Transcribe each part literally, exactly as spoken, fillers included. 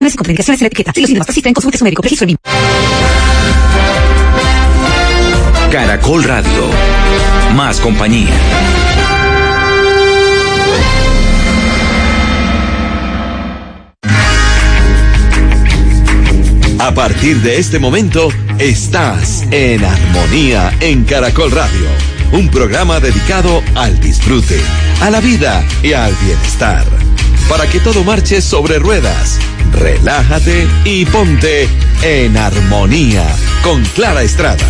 y contraindicaciones en la etiqueta. Si los síntomas persisten, consulte su médico. Registro en I M. Caracol Radio. Más compañía. A partir de este momento, estás en Armonía en Caracol Radio. Un programa dedicado al disfrute, a la vida y al bienestar. Para que todo marche sobre ruedas, relájate y ponte en armonía con Clara Estrada.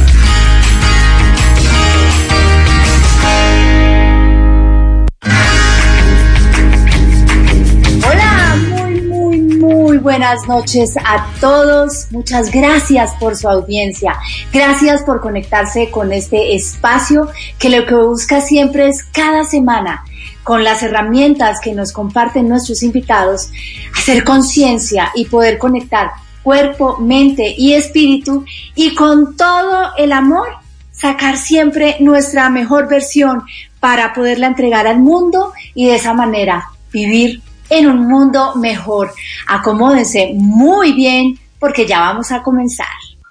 Hola, muy, muy, muy buenas noches a todos. Muchas gracias por su audiencia. Gracias por conectarse con este espacio que lo que busca siempre es cada semana, con las herramientas que nos comparten nuestros invitados, hacer conciencia y poder conectar cuerpo, mente y espíritu, y con todo el amor sacar siempre nuestra mejor versión para poderla entregar al mundo y de esa manera vivir en un mundo mejor. Acomódense muy bien porque ya vamos a comenzar.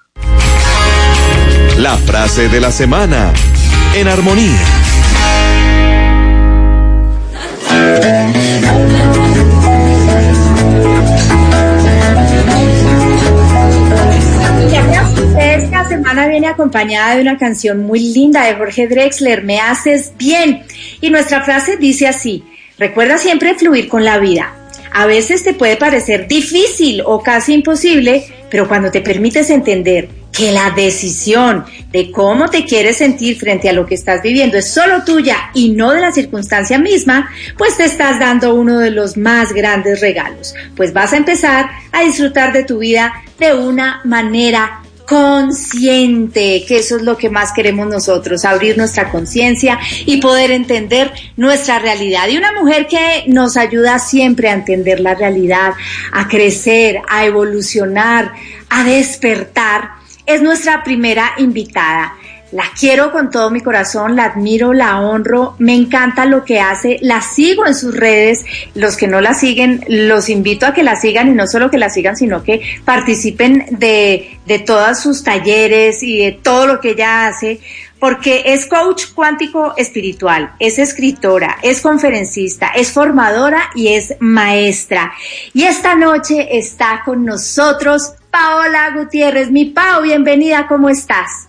La frase de la semana en Armonía. Esta semana viene acompañada de una canción muy linda de Jorge Drexler, Me haces bien. Y nuestra frase dice así: recuerda siempre fluir con la vida. A veces te puede parecer difícil o casi imposible, pero cuando te permites entender que la decisión de cómo te quieres sentir frente a lo que estás viviendo es solo tuya y no de la circunstancia misma, pues te estás dando uno de los más grandes regalos. Pues vas a empezar a disfrutar de tu vida de una manera consciente, que eso es lo que más queremos nosotros, abrir nuestra conciencia y poder entender nuestra realidad. Y una mujer que nos ayuda siempre a entender la realidad, a crecer, a evolucionar, a despertar, es nuestra primera invitada. La quiero con todo mi corazón, la admiro, la honro, me encanta lo que hace, la sigo en sus redes. Los que no la siguen, los invito a que la sigan, y no solo que la sigan, sino que participen de, de todos sus talleres y de todo lo que ella hace, porque es coach cuántico espiritual, es escritora, es conferencista, es formadora y es maestra. Y esta noche está con nosotros Paola Gutiérrez. Mi Pau, bienvenida, ¿cómo estás?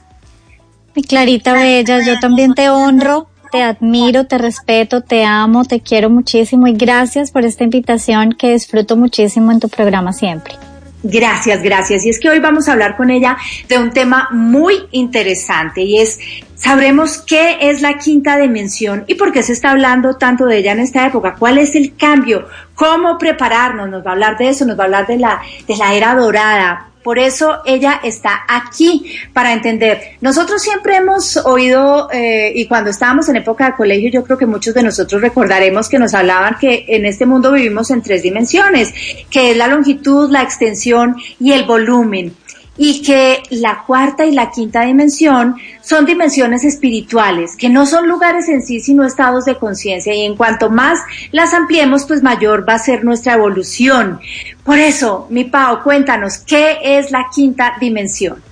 Mi Clarita bella, yo también te honro, te admiro, te respeto, te amo, te quiero muchísimo y gracias por esta invitación que disfruto muchísimo en tu programa siempre. Gracias, gracias. Y es que hoy vamos a hablar con ella de un tema muy interesante y es, sabremos qué es la quinta dimensión y por qué se está hablando tanto de ella en esta época, cuál es el cambio, cómo prepararnos, nos va a hablar de eso, nos va a hablar de la, de la era dorada. Por eso ella está aquí, para entender. Nosotros siempre hemos oído, eh, y cuando estábamos en época de colegio, yo creo que muchos de nosotros recordaremos que nos hablaban que en este mundo vivimos en tres dimensiones, que es la longitud, la extensión y el volumen. Y que la cuarta y la quinta dimensión son dimensiones espirituales, que no son lugares en sí, sino estados de conciencia, y en cuanto más las ampliemos, pues mayor va a ser nuestra evolución. Por eso, mi Pau, cuéntanos, ¿qué es la quinta dimensión?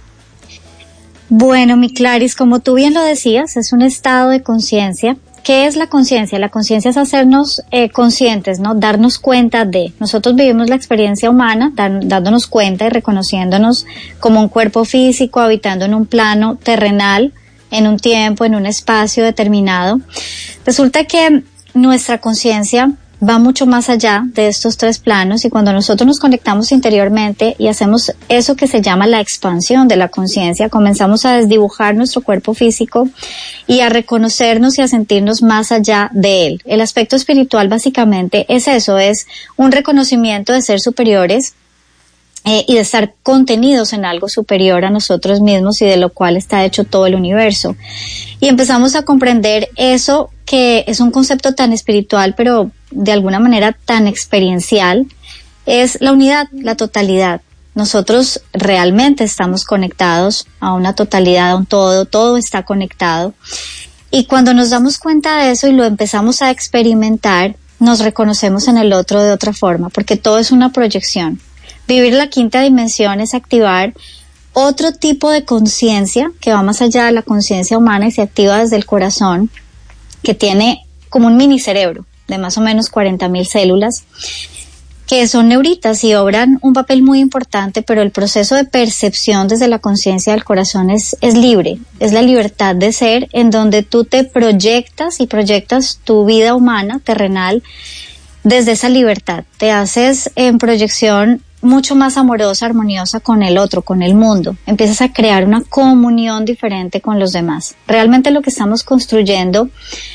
Bueno, mi Claris, como tú bien lo decías, es un estado de conciencia. ¿Qué es la conciencia? La conciencia es hacernos eh, conscientes, ¿no? Darnos cuenta de. Nosotros vivimos la experiencia humana dan, dándonos cuenta y reconociéndonos como un cuerpo físico, habitando en un plano terrenal, en un tiempo, en un espacio determinado. Resulta que nuestra conciencia va mucho más allá de estos tres planos, y cuando nosotros nos conectamos interiormente y hacemos eso que se llama la expansión de la conciencia, comenzamos a desdibujar nuestro cuerpo físico y a reconocernos y a sentirnos más allá de él. El aspecto espiritual básicamente es eso, es un reconocimiento de ser superiores eh, y de estar contenidos en algo superior a nosotros mismos y de lo cual está hecho todo el universo. Y empezamos a comprender eso, que es un concepto tan espiritual, pero de alguna manera tan experiencial, es la unidad, la totalidad. Nosotros realmente estamos conectados a una totalidad, a un todo, todo está conectado. Y cuando nos damos cuenta de eso y lo empezamos a experimentar, nos reconocemos en el otro de otra forma, porque todo es una proyección. Vivir la quinta dimensión es activar otro tipo de conciencia que va más allá de la conciencia humana y se activa desde el corazón, que tiene como un mini cerebro de más o menos cuarenta mil células, que son neuritas y obran un papel muy importante, pero el proceso de percepción desde la conciencia del corazón es, es libre, es la libertad de ser, en donde tú te proyectas y proyectas tu vida humana, terrenal, desde esa libertad. Te haces en proyección mucho más amorosa, armoniosa con el otro, con el mundo. Empiezas a crear una comunión diferente con los demás. Realmente lo que estamos construyendo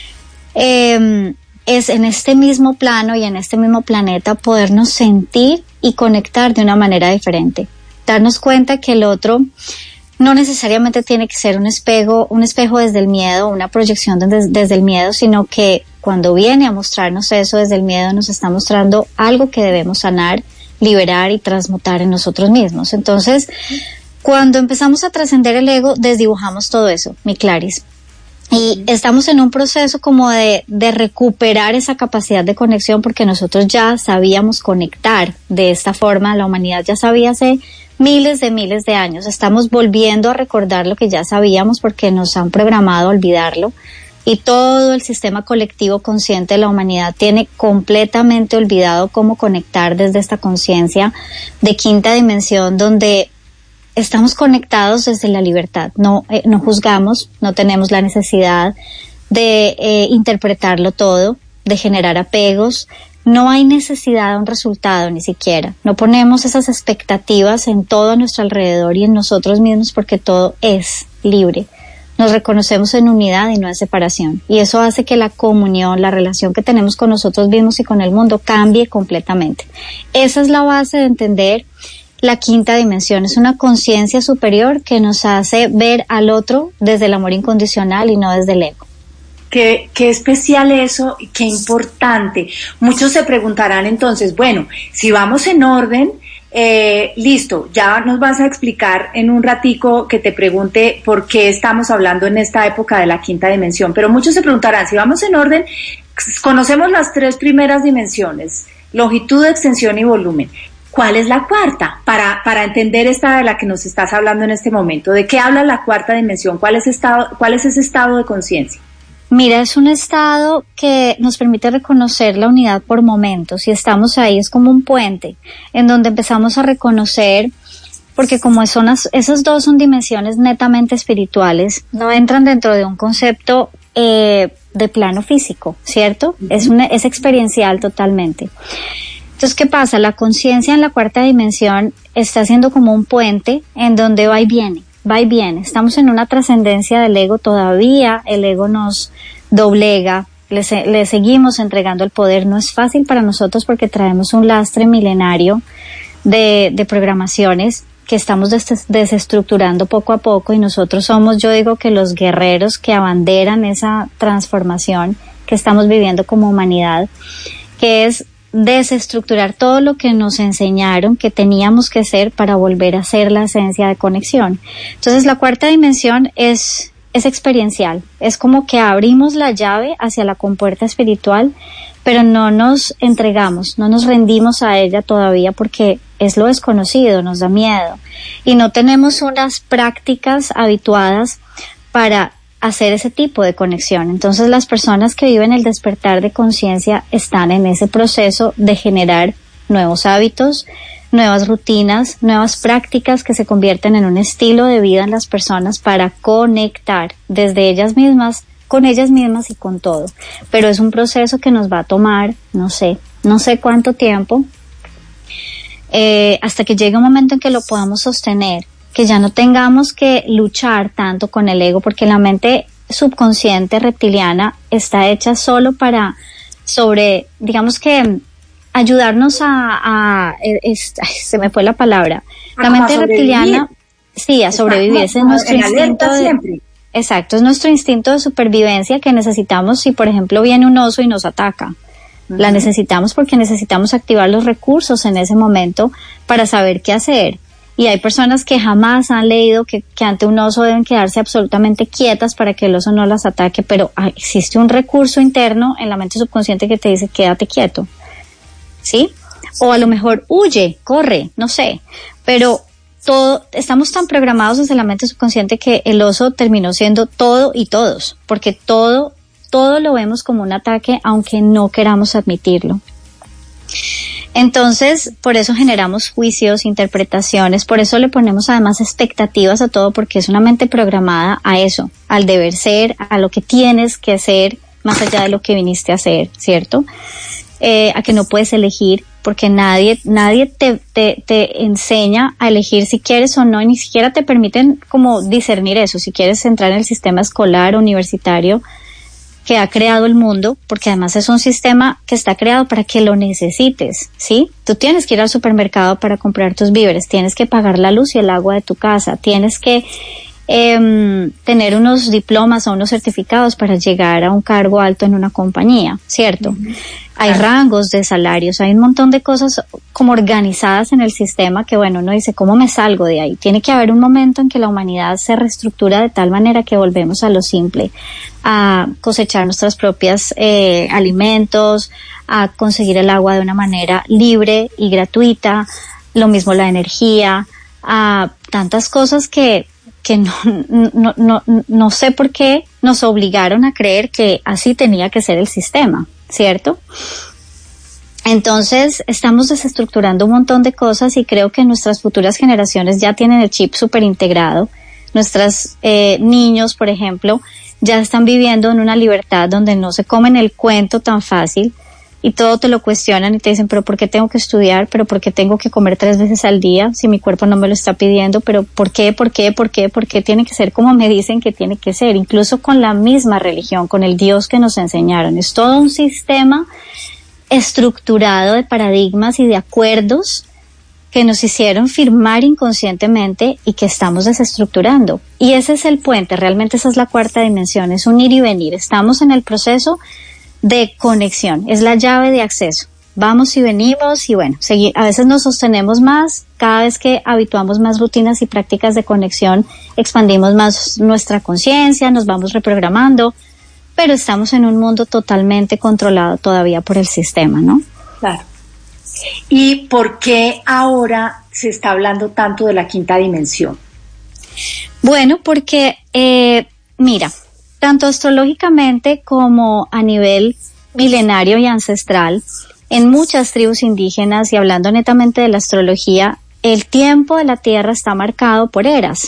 eh, es en este mismo plano y en este mismo planeta podernos sentir y conectar de una manera diferente. Darnos cuenta que el otro no necesariamente tiene que ser un espejo, un espejo desde el miedo, una proyección desde, desde el miedo, sino que cuando viene a mostrarnos eso desde el miedo nos está mostrando algo que debemos sanar, liberar y transmutar en nosotros mismos. Entonces, cuando empezamos a trascender el ego, desdibujamos todo eso, mi Claris. Y estamos en un proceso como de, de recuperar esa capacidad de conexión, porque nosotros ya sabíamos conectar de esta forma, la humanidad ya sabía hace miles de miles de años. Estamos volviendo a recordar lo que ya sabíamos porque nos han programado a olvidarlo, y todo el sistema colectivo consciente de la humanidad tiene completamente olvidado cómo conectar desde esta conciencia de quinta dimensión, donde estamos conectados desde la libertad. No, eh, no juzgamos, no tenemos la necesidad de eh, interpretarlo todo, de generar apegos. No hay necesidad de un resultado ni siquiera. No ponemos esas expectativas en todo a nuestro alrededor y en nosotros mismos, porque todo es libre. Nos reconocemos en unidad y no en separación. Y eso hace que la comunión, la relación que tenemos con nosotros mismos y con el mundo cambie completamente. Esa es la base de entender la quinta dimensión. Es una conciencia superior que nos hace ver al otro desde el amor incondicional y no desde el ego. Qué, qué especial eso y qué importante. Muchos se preguntarán entonces, bueno, si vamos en orden, eh, listo, ya nos vas a explicar en un ratico que te pregunte por qué estamos hablando en esta época de la quinta dimensión, pero muchos se preguntarán, si vamos en orden, conocemos las tres primeras dimensiones, longitud, extensión y volumen. ¿Cuál es la cuarta? Para, para entender esta de la que nos estás hablando en este momento, ¿de qué habla la cuarta dimensión? ¿Cuál es, estado, cuál es ese estado de conciencia? Mira, es un estado que nos permite reconocer la unidad por momentos, y estamos ahí, es como un puente en donde empezamos a reconocer, porque como son as, esas dos son dimensiones netamente espirituales, no entran dentro de un concepto eh, de plano físico, ¿cierto? Uh-huh. Es, una, es experiencial totalmente. Entonces, ¿qué pasa? La conciencia en la cuarta dimensión está haciendo como un puente en donde va y viene. Va y viene, estamos en una trascendencia del ego todavía, el ego nos doblega, le, le seguimos entregando el poder. No es fácil para nosotros porque traemos un lastre milenario de, de programaciones que estamos des, desestructurando poco a poco, y nosotros somos, yo digo que los guerreros que abanderan esa transformación que estamos viviendo como humanidad, que es desestructurar todo lo que nos enseñaron que teníamos que ser para volver a ser la esencia de conexión. Entonces, la cuarta dimensión es, es experiencial. Es como que abrimos la llave hacia la compuerta espiritual, pero no nos entregamos, no nos rendimos a ella todavía porque es lo desconocido, nos da miedo. Y no tenemos unas prácticas habituadas para hacer ese tipo de conexión. Entonces, las personas que viven el despertar de conciencia están en ese proceso de generar nuevos hábitos, nuevas rutinas, nuevas prácticas que se convierten en un estilo de vida en las personas para conectar desde ellas mismas, con ellas mismas y con todo. Pero es un proceso que nos va a tomar, no sé, no sé cuánto tiempo, eh, hasta que llegue un momento en que lo podamos sostener, que ya no tengamos que luchar tanto con el ego, porque la mente subconsciente reptiliana está hecha solo para sobre, digamos que ayudarnos a, a es, ay, se me fue la palabra, la mente reptiliana, sí, a sobrevivir, ese es nuestro instinto de, exacto, es nuestro instinto de supervivencia que necesitamos si por ejemplo viene un oso y nos ataca. Uh-huh. La necesitamos porque necesitamos activar los recursos en ese momento para saber qué hacer. Y hay personas que jamás han leído que, que ante un oso deben quedarse absolutamente quietas para que el oso no las ataque, pero existe un recurso interno en la mente subconsciente que te dice quédate quieto, ¿sí? o a lo mejor huye, corre, no sé, pero todo, estamos tan programados desde la mente subconsciente que el oso terminó siendo todo y todos, porque todo, todo lo vemos como un ataque, aunque no queramos admitirlo. Entonces, por eso generamos juicios, interpretaciones, por eso le ponemos además expectativas a todo, porque es una mente programada a eso, al deber ser, a lo que tienes que hacer, más allá de lo que viniste a hacer, ¿cierto? Eh, a que no puedes elegir, porque nadie, nadie te, te, te enseña a elegir si quieres o no, y ni siquiera te permiten como discernir eso, si quieres entrar en el sistema escolar, universitario, que ha creado el mundo, porque además es un sistema que está creado para que lo necesites, ¿sí? Tú tienes que ir al supermercado para comprar tus víveres, tienes que pagar la luz y el agua de tu casa, tienes que eh, tener unos diplomas o unos certificados para llegar a un cargo alto en una compañía, ¿cierto? Uh-huh. Hay rangos de salarios, hay un montón de cosas como organizadas en el sistema que, bueno, uno dice, ¿cómo me salgo de ahí? Tiene que haber un momento en que la humanidad se reestructura de tal manera que volvemos a lo simple, a cosechar nuestros propios eh, alimentos, a conseguir el agua de una manera libre y gratuita, lo mismo la energía, a tantas cosas que que no, no, no, no sé por qué nos obligaron a creer que así tenía que ser el sistema, ¿cierto? Entonces, estamos desestructurando un montón de cosas y creo que nuestras futuras generaciones ya tienen el chip súper integrado. Nuestros eh, niños, por ejemplo, ya están viviendo en una libertad donde no se comen el cuento tan fácil y todo te lo cuestionan y te dicen, pero ¿por qué tengo que estudiar? ¿Pero por qué tengo que comer tres veces al día si mi cuerpo no me lo está pidiendo? ¿Pero por qué? ¿Por qué? ¿Por qué? ¿Por qué tiene que ser como me dicen que tiene que ser? Incluso con la misma religión, con el Dios que nos enseñaron. Es todo un sistema estructurado de paradigmas y de acuerdos que nos hicieron firmar inconscientemente y que estamos desestructurando. Y ese es el puente, realmente esa es la cuarta dimensión, es un ir y venir. Estamos en el proceso de conexión, es la llave de acceso. Vamos y venimos y bueno, seguir, a veces nos sostenemos más, cada vez que habituamos más rutinas y prácticas de conexión, expandimos más nuestra conciencia, nos vamos reprogramando, pero estamos en un mundo totalmente controlado todavía por el sistema, ¿no? Claro. ¿Y por qué ahora se está hablando tanto de la quinta dimensión? Bueno, porque, eh, mira, tanto astrológicamente como a nivel milenario y ancestral, en muchas tribus indígenas y hablando netamente de la astrología, el tiempo de la Tierra está marcado por eras.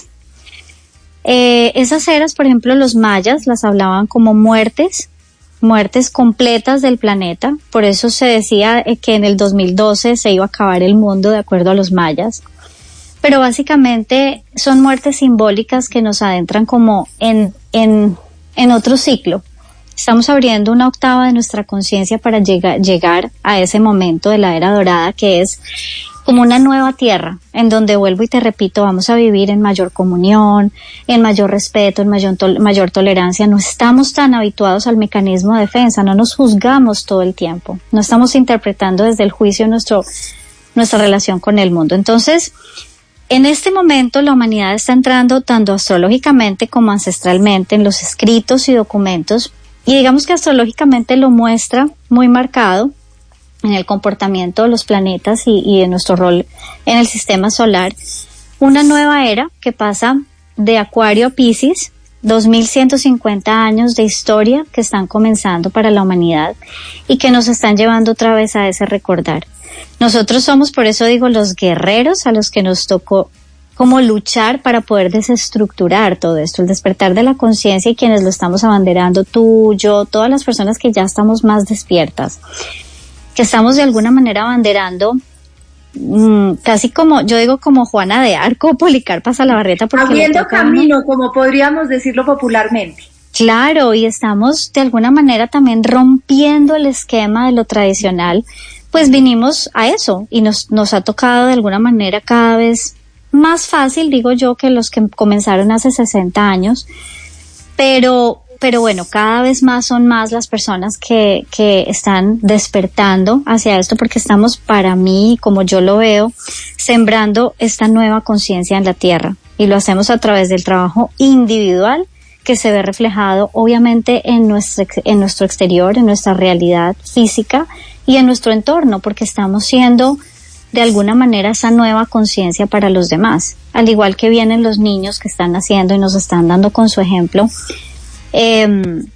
Eh, esas eras, por ejemplo, los mayas las hablaban como muertes, muertes completas del planeta, por eso se decía eh, que en el dos mil doce se iba a acabar el mundo de acuerdo a los mayas. Pero básicamente son muertes simbólicas que nos adentran como en, en en otro ciclo. Estamos abriendo una octava de nuestra conciencia para llegar, llegar a ese momento de la era dorada que es como una nueva tierra, en donde vuelvo y te repito, vamos a vivir en mayor comunión, en mayor respeto, en mayor, tol- mayor tolerancia. No estamos tan habituados al mecanismo de defensa, no nos juzgamos todo el tiempo, no estamos interpretando desde el juicio nuestro, nuestra relación con el mundo. Entonces, en este momento la humanidad está entrando tanto astrológicamente como ancestralmente en los escritos y documentos, y digamos que astrológicamente lo muestra muy marcado en el comportamiento de los planetas y, y de nuestro rol en el sistema solar, una nueva era que pasa de Acuario a Piscis, dos mil ciento cincuenta años de historia que están comenzando para la humanidad y que nos están llevando otra vez a ese recordar. Nosotros somos, por eso digo, los guerreros a los que nos tocó como luchar para poder desestructurar todo esto, el despertar de la conciencia y quienes lo estamos abanderando, tú, yo, todas las personas que ya estamos más despiertas, que estamos de alguna manera abanderando, mmm, casi como, yo digo como Juana de Arco, Policarpa Salabarrieta, porque abriendo camino, como podríamos decirlo popularmente. Claro, y estamos de alguna manera también rompiendo el esquema de lo tradicional, pues vinimos a eso y nos, nos ha tocado de alguna manera cada vez más fácil, digo yo, que los que comenzaron hace sesenta años, pero, pero bueno, cada vez más son más las personas que, que están despertando hacia esto, porque estamos, para mí, como yo lo veo, sembrando esta nueva conciencia en la Tierra, y lo hacemos a través del trabajo individual que se ve reflejado obviamente en nuestro, en nuestro exterior, en nuestra realidad física, y en nuestro entorno, porque estamos siendo de alguna manera esa nueva conciencia para los demás. Al igual que vienen los niños que están naciendo y nos están dando con su ejemplo, eh,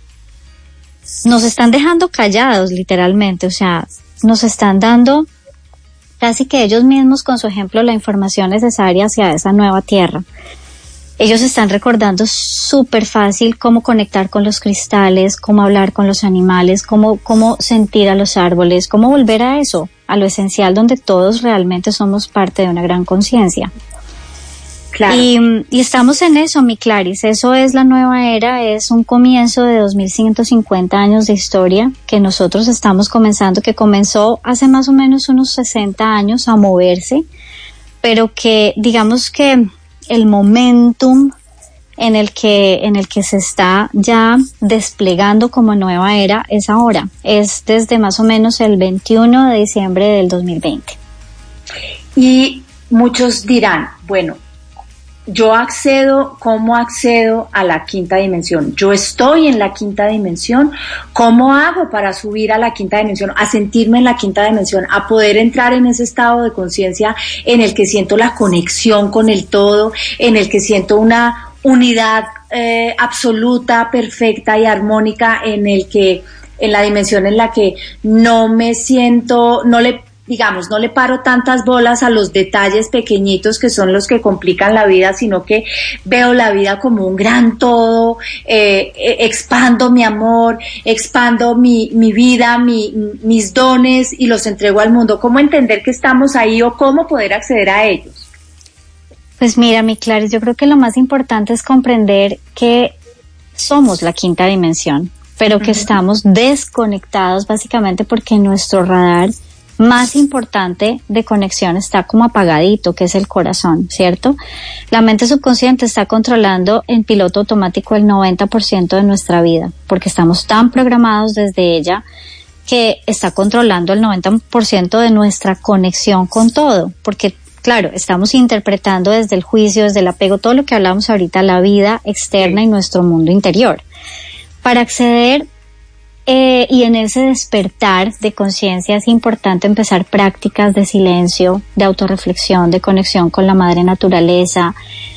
nos están dejando callados literalmente, o sea, nos están dando casi que ellos mismos con su ejemplo la información necesaria hacia esa nueva tierra. Ellos están recordando súper fácil cómo conectar con los cristales, cómo hablar con los animales, cómo, cómo sentir a los árboles, cómo volver a eso, a lo esencial donde todos realmente somos parte de una gran conciencia. Claro. Y, y estamos en eso, mi Claris, eso es la nueva era, es un comienzo de dos mil ciento cincuenta años de historia que nosotros estamos comenzando, que comenzó hace más o menos unos sesenta años a moverse, pero que digamos que el momentum en el que en el que se está ya desplegando como nueva era es ahora, es desde más o menos el veintiuno de diciembre del dos mil veinte. Y muchos dirán, bueno, yo accedo, ¿cómo accedo a la quinta dimensión? Yo estoy en la quinta dimensión, ¿cómo hago para subir a la quinta dimensión, a sentirme en la quinta dimensión, a poder entrar en ese estado de conciencia en el que siento la conexión con el todo, en el que siento una unidad eh, absoluta, perfecta y armónica, en el que, en la dimensión en la que no me siento, no le digamos, no le paro tantas bolas a los detalles pequeñitos que son los que complican la vida, sino que veo la vida como un gran todo, eh, expando mi amor, expando mi, mi vida, mi, mis dones y los entrego al mundo. ¿Cómo entender que estamos ahí o cómo poder acceder a ellos? Pues mira, mi Claris, yo creo que lo más importante es comprender que somos la quinta dimensión, pero que uh-huh. estamos desconectados básicamente porque nuestro radar más importante de conexión está como apagadito, que es el corazón, ¿cierto? La mente subconsciente está controlando en piloto automático el noventa por ciento de nuestra vida, porque estamos tan programados desde ella que está controlando el noventa por ciento de nuestra conexión con todo, porque claro, estamos interpretando desde el juicio, desde el apego, todo lo que hablamos ahorita, la vida externa y nuestro mundo interior. Para acceder Eh, y en ese despertar de conciencia es importante empezar prácticas de silencio, de autorreflexión, de conexión con la madre naturaleza,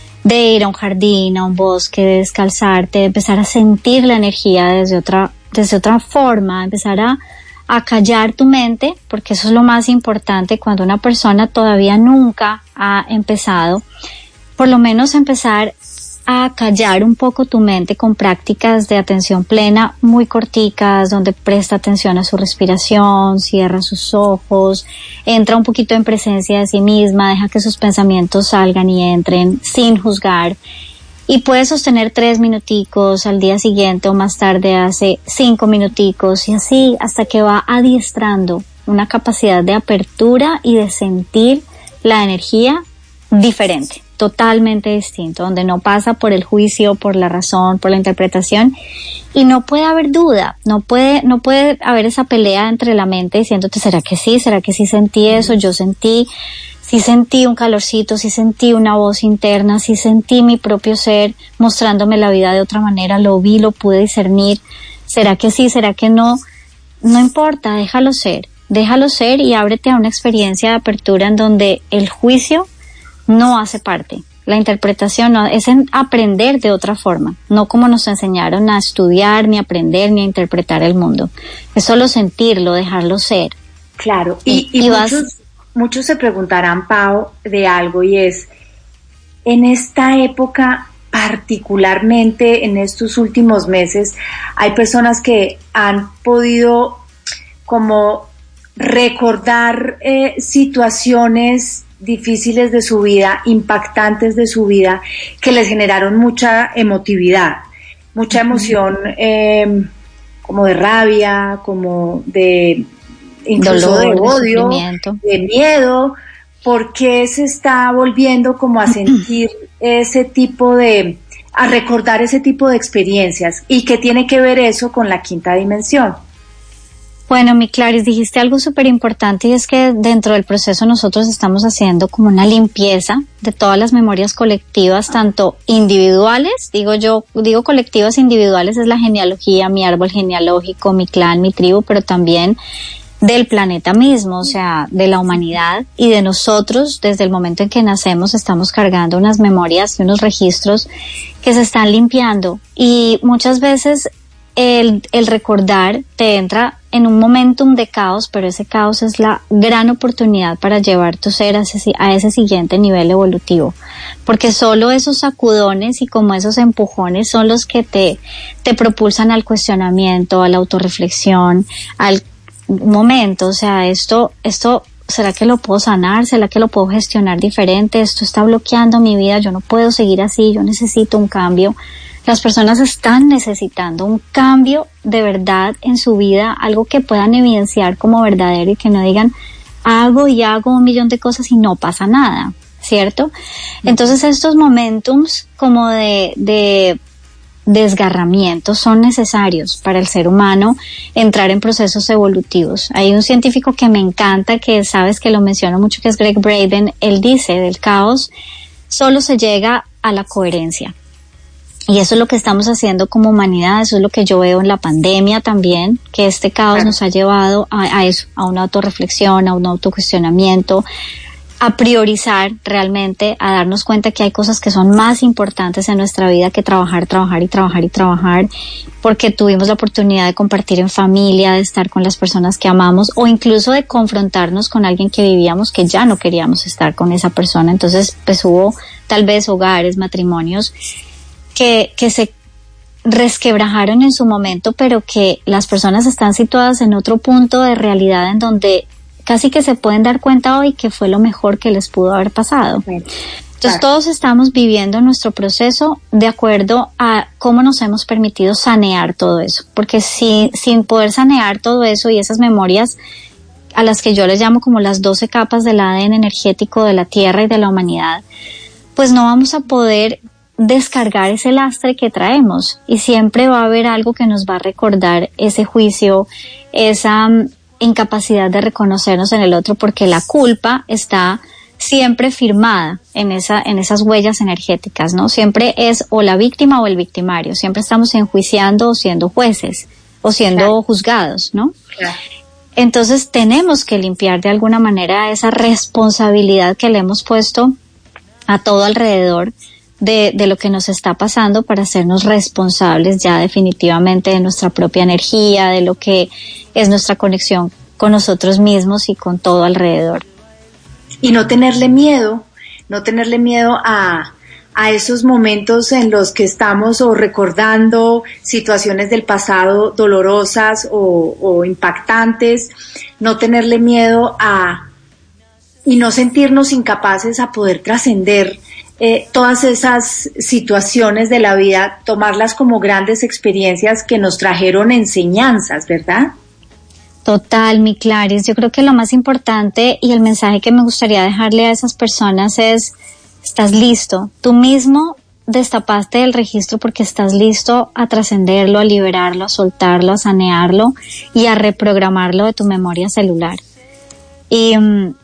de ir a un jardín, a un bosque, de descalzarte, de empezar a sentir la energía desde otra, desde otra forma, empezar a, a callar tu mente, porque eso es lo más importante cuando una persona todavía nunca ha empezado, por lo menos empezar a callar un poco tu mente con prácticas de atención plena muy corticas, donde presta atención a su respiración, cierra sus ojos, entra un poquito en presencia de sí misma, deja que sus pensamientos salgan y entren sin juzgar, y puedes sostener tres minuticos, al día siguiente o más tarde hace cinco minuticos, y así hasta que va adiestrando una capacidad de apertura y de sentir la energía diferente, totalmente distinto, donde no pasa por el juicio, por la razón, por la interpretación, y no puede haber duda, no puede, no puede haber esa pelea entre la mente diciéndote, ¿será que sí? ¿Será que sí sentí eso? Yo sentí, sí sentí un calorcito, sí sentí una voz interna, sí sentí mi propio ser mostrándome la vida de otra manera, lo vi, lo pude discernir, ¿será que sí? ¿Será que no? No importa, déjalo ser, déjalo ser y ábrete a una experiencia de apertura en donde el juicio no hace parte. La interpretación no, es en aprender de otra forma, no como nos enseñaron a estudiar, ni aprender, ni a interpretar el mundo. Es solo sentirlo, dejarlo ser. Claro, y, y, y muchos, vas... muchos se preguntarán, Pau, de algo, y es, en esta época, particularmente en estos últimos meses, hay personas que han podido como recordar eh, situaciones difíciles de su vida, impactantes de su vida, que les generaron mucha emotividad, mucha emoción, eh, como de rabia, como de incluso dolor, de odio, de, de miedo, porque se está volviendo como a sentir ese tipo de, a recordar ese tipo de experiencias, y qué tiene que ver eso con la quinta dimensión. Bueno, mi Claris, dijiste algo súper importante, y es que dentro del proceso nosotros estamos haciendo como una limpieza de todas las memorias colectivas, tanto individuales, digo yo, digo colectivas, individuales es la genealogía, mi árbol genealógico, mi clan, mi tribu, pero también del planeta mismo, o sea, de la humanidad y de nosotros. Desde el momento en que nacemos estamos cargando unas memorias y unos registros que se están limpiando, y muchas veces el, el recordar te entra en un momentum de caos, pero ese caos es la gran oportunidad para llevar tu ser a ese, a ese siguiente nivel evolutivo, porque solo esos sacudones y como esos empujones son los que te, te propulsan al cuestionamiento, a la autorreflexión, al momento, o sea, esto, esto, ¿será que lo puedo sanar? ¿Será que lo puedo gestionar diferente? Esto está bloqueando mi vida, yo no puedo seguir así, yo necesito un cambio. Las personas están necesitando un cambio de verdad en su vida, algo que puedan evidenciar como verdadero y que no digan, hago y hago un millón de cosas y no pasa nada, ¿cierto? Entonces estos momentums como de, de desgarramiento son necesarios para el ser humano entrar en procesos evolutivos. Hay un científico que me encanta, que sabes que lo menciono mucho, que es Greg Braden. Él dice, del caos solo se llega a la coherencia. Y eso es lo que estamos haciendo como humanidad, eso es lo que yo veo en la pandemia también, que este caos claro. nos ha llevado a, a eso, a una autorreflexión, a un autocuestionamiento, a priorizar realmente, a darnos cuenta que hay cosas que son más importantes en nuestra vida que trabajar, trabajar y trabajar y trabajar, porque tuvimos la oportunidad de compartir en familia, de estar con las personas que amamos, o incluso de confrontarnos con alguien que vivíamos que ya no queríamos estar con esa persona. Entonces, pues hubo tal vez hogares, matrimonios, que, que se resquebrajaron en su momento, pero que las personas están situadas en otro punto de realidad en donde casi que se pueden dar cuenta hoy que fue lo mejor que les pudo haber pasado. Entonces claro. todos estamos viviendo nuestro proceso de acuerdo a cómo nos hemos permitido sanear todo eso, porque si, sin poder sanear todo eso y esas memorias a las que yo les llamo como las doce capas del A D N energético de la Tierra y de la humanidad, pues no vamos a poder descargar ese lastre que traemos, y siempre va a haber algo que nos va a recordar ese juicio, esa um, incapacidad de reconocernos en el otro, porque la culpa está siempre firmada en esa, en esas huellas energéticas, ¿no? Siempre es o la víctima o el victimario, siempre estamos enjuiciando o siendo jueces o siendo claro. juzgados, ¿no? Claro. Entonces tenemos que limpiar de alguna manera esa responsabilidad que le hemos puesto a todo alrededor de, de lo que nos está pasando, para hacernos responsables ya definitivamente de nuestra propia energía, de lo que es nuestra conexión con nosotros mismos y con todo alrededor. Y no tenerle miedo, no tenerle miedo a, a esos momentos en los que estamos o recordando situaciones del pasado dolorosas o, o impactantes, no tenerle miedo a, y no sentirnos incapaces a poder trascender Eh, todas esas situaciones de la vida, tomarlas como grandes experiencias que nos trajeron enseñanzas, ¿verdad? Total, mi Claris. Yo creo que lo más importante y el mensaje que me gustaría dejarle a esas personas es: estás listo. Tú mismo destapaste el registro porque estás listo a trascenderlo, a liberarlo, a soltarlo, a sanearlo y a reprogramarlo de tu memoria celular. Y,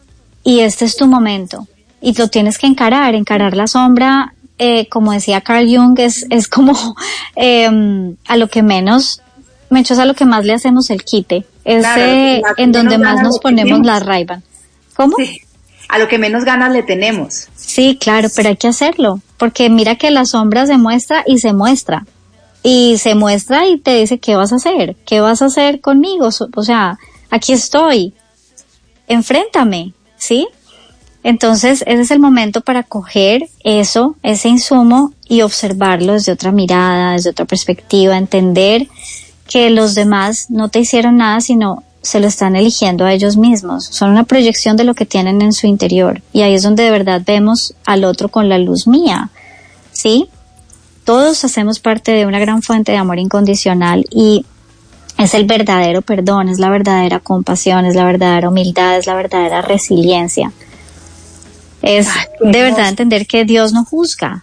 y este es tu momento. Y lo tienes que encarar, encarar la sombra, eh, como decía Carl Jung, es, es como eh, a lo que menos, Mencho, es a lo que más le hacemos el quite, es claro, eh, en donde más nos ponemos la Ray-Ban. ¿Cómo? Sí, a lo que menos ganas le tenemos. Sí, claro, pero hay que hacerlo, porque mira que la sombra se muestra y se muestra, y se muestra y te dice, ¿qué vas a hacer? ¿Qué vas a hacer conmigo? O sea, aquí estoy, enfréntame, ¿sí? Entonces ese es el momento para coger eso, ese insumo, y observarlo desde otra mirada, desde otra perspectiva, entender que los demás no te hicieron nada, sino se lo están eligiendo a ellos mismos, son una proyección de lo que tienen en su interior, y ahí es donde de verdad vemos al otro con la luz mía, ¿sí? Todos hacemos parte de una gran fuente de amor incondicional, y es el verdadero perdón, es la verdadera compasión, es la verdadera humildad, es la verdadera resiliencia. Es Ay, de verdad entender que Dios no juzga.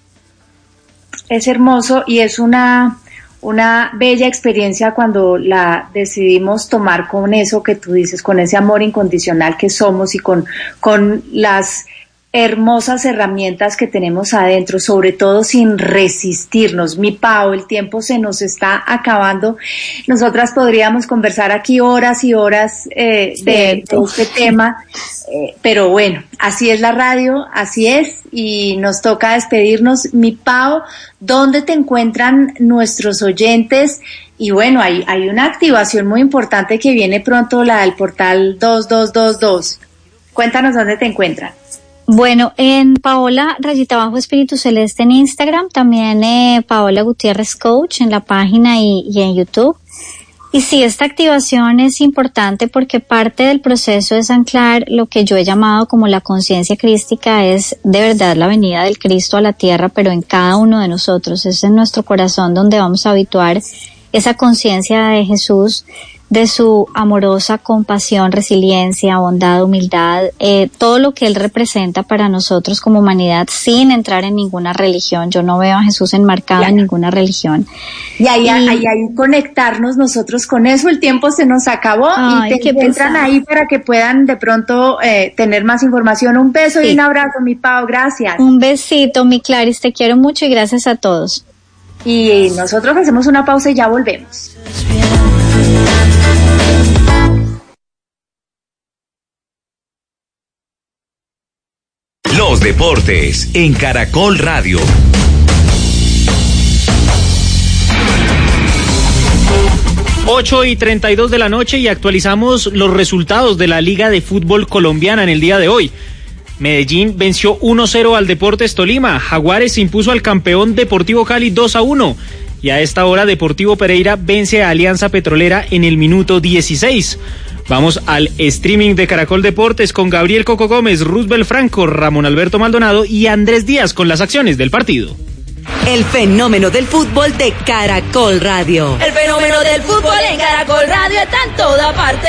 Es hermoso y es una, una bella experiencia cuando la decidimos tomar con eso que tú dices, con ese amor incondicional que somos y con, con las hermosas herramientas que tenemos adentro, sobre todo sin resistirnos. Mi Pau, el tiempo se nos está acabando. Nosotras podríamos conversar aquí horas y horas eh, de, de este tema, eh, pero bueno, así es la radio, así es, y nos toca despedirnos. Mi Pau, ¿dónde te encuentran nuestros oyentes? Y bueno, hay, hay una activación muy importante que viene pronto, la del portal dos dos dos dos. Cuéntanos dónde te encuentran. Bueno, en Paola Rayita Bajo Espíritu Celeste en Instagram, también eh, Paola Gutiérrez Coach en la página y, y en YouTube. Y sí, esta activación es importante porque parte del proceso es anclar lo que yo he llamado como la conciencia crística, es de verdad la venida del Cristo a la tierra, pero en cada uno de nosotros, es en nuestro corazón donde vamos a habituar esa conciencia de Jesús, de su amorosa compasión, resiliencia, bondad, humildad, eh, todo lo que Él representa para nosotros como humanidad sin entrar en ninguna religión. Yo no veo a Jesús enmarcado ya en ninguna religión. Y ahí, y ahí, ahí, ahí conectarnos nosotros con eso, el tiempo se nos acabó. Ay, y te encuentran ahí para que puedan de pronto eh, tener más información. Un beso sí. Y un abrazo, mi Pau, gracias. Un besito, mi Claris, te quiero mucho y gracias a todos. Y nosotros hacemos una pausa y ya volvemos. Los deportes en Caracol Radio. ocho y treinta y dos de la noche y actualizamos los resultados de la Liga de Fútbol Colombiana en el día de hoy. Medellín venció uno cero al Deportes Tolima. Jaguares se impuso al campeón Deportivo Cali dos a uno. Y a esta hora Deportivo Pereira vence a Alianza Petrolera en el minuto dieciséis. Vamos al streaming de Caracol Deportes con Gabriel Coco Gómez, Roosevelt Franco, Ramón Alberto Maldonado y Andrés Díaz con las acciones del partido. El fenómeno del fútbol de Caracol Radio. El fenómeno del fútbol en Caracol Radio está en toda parte.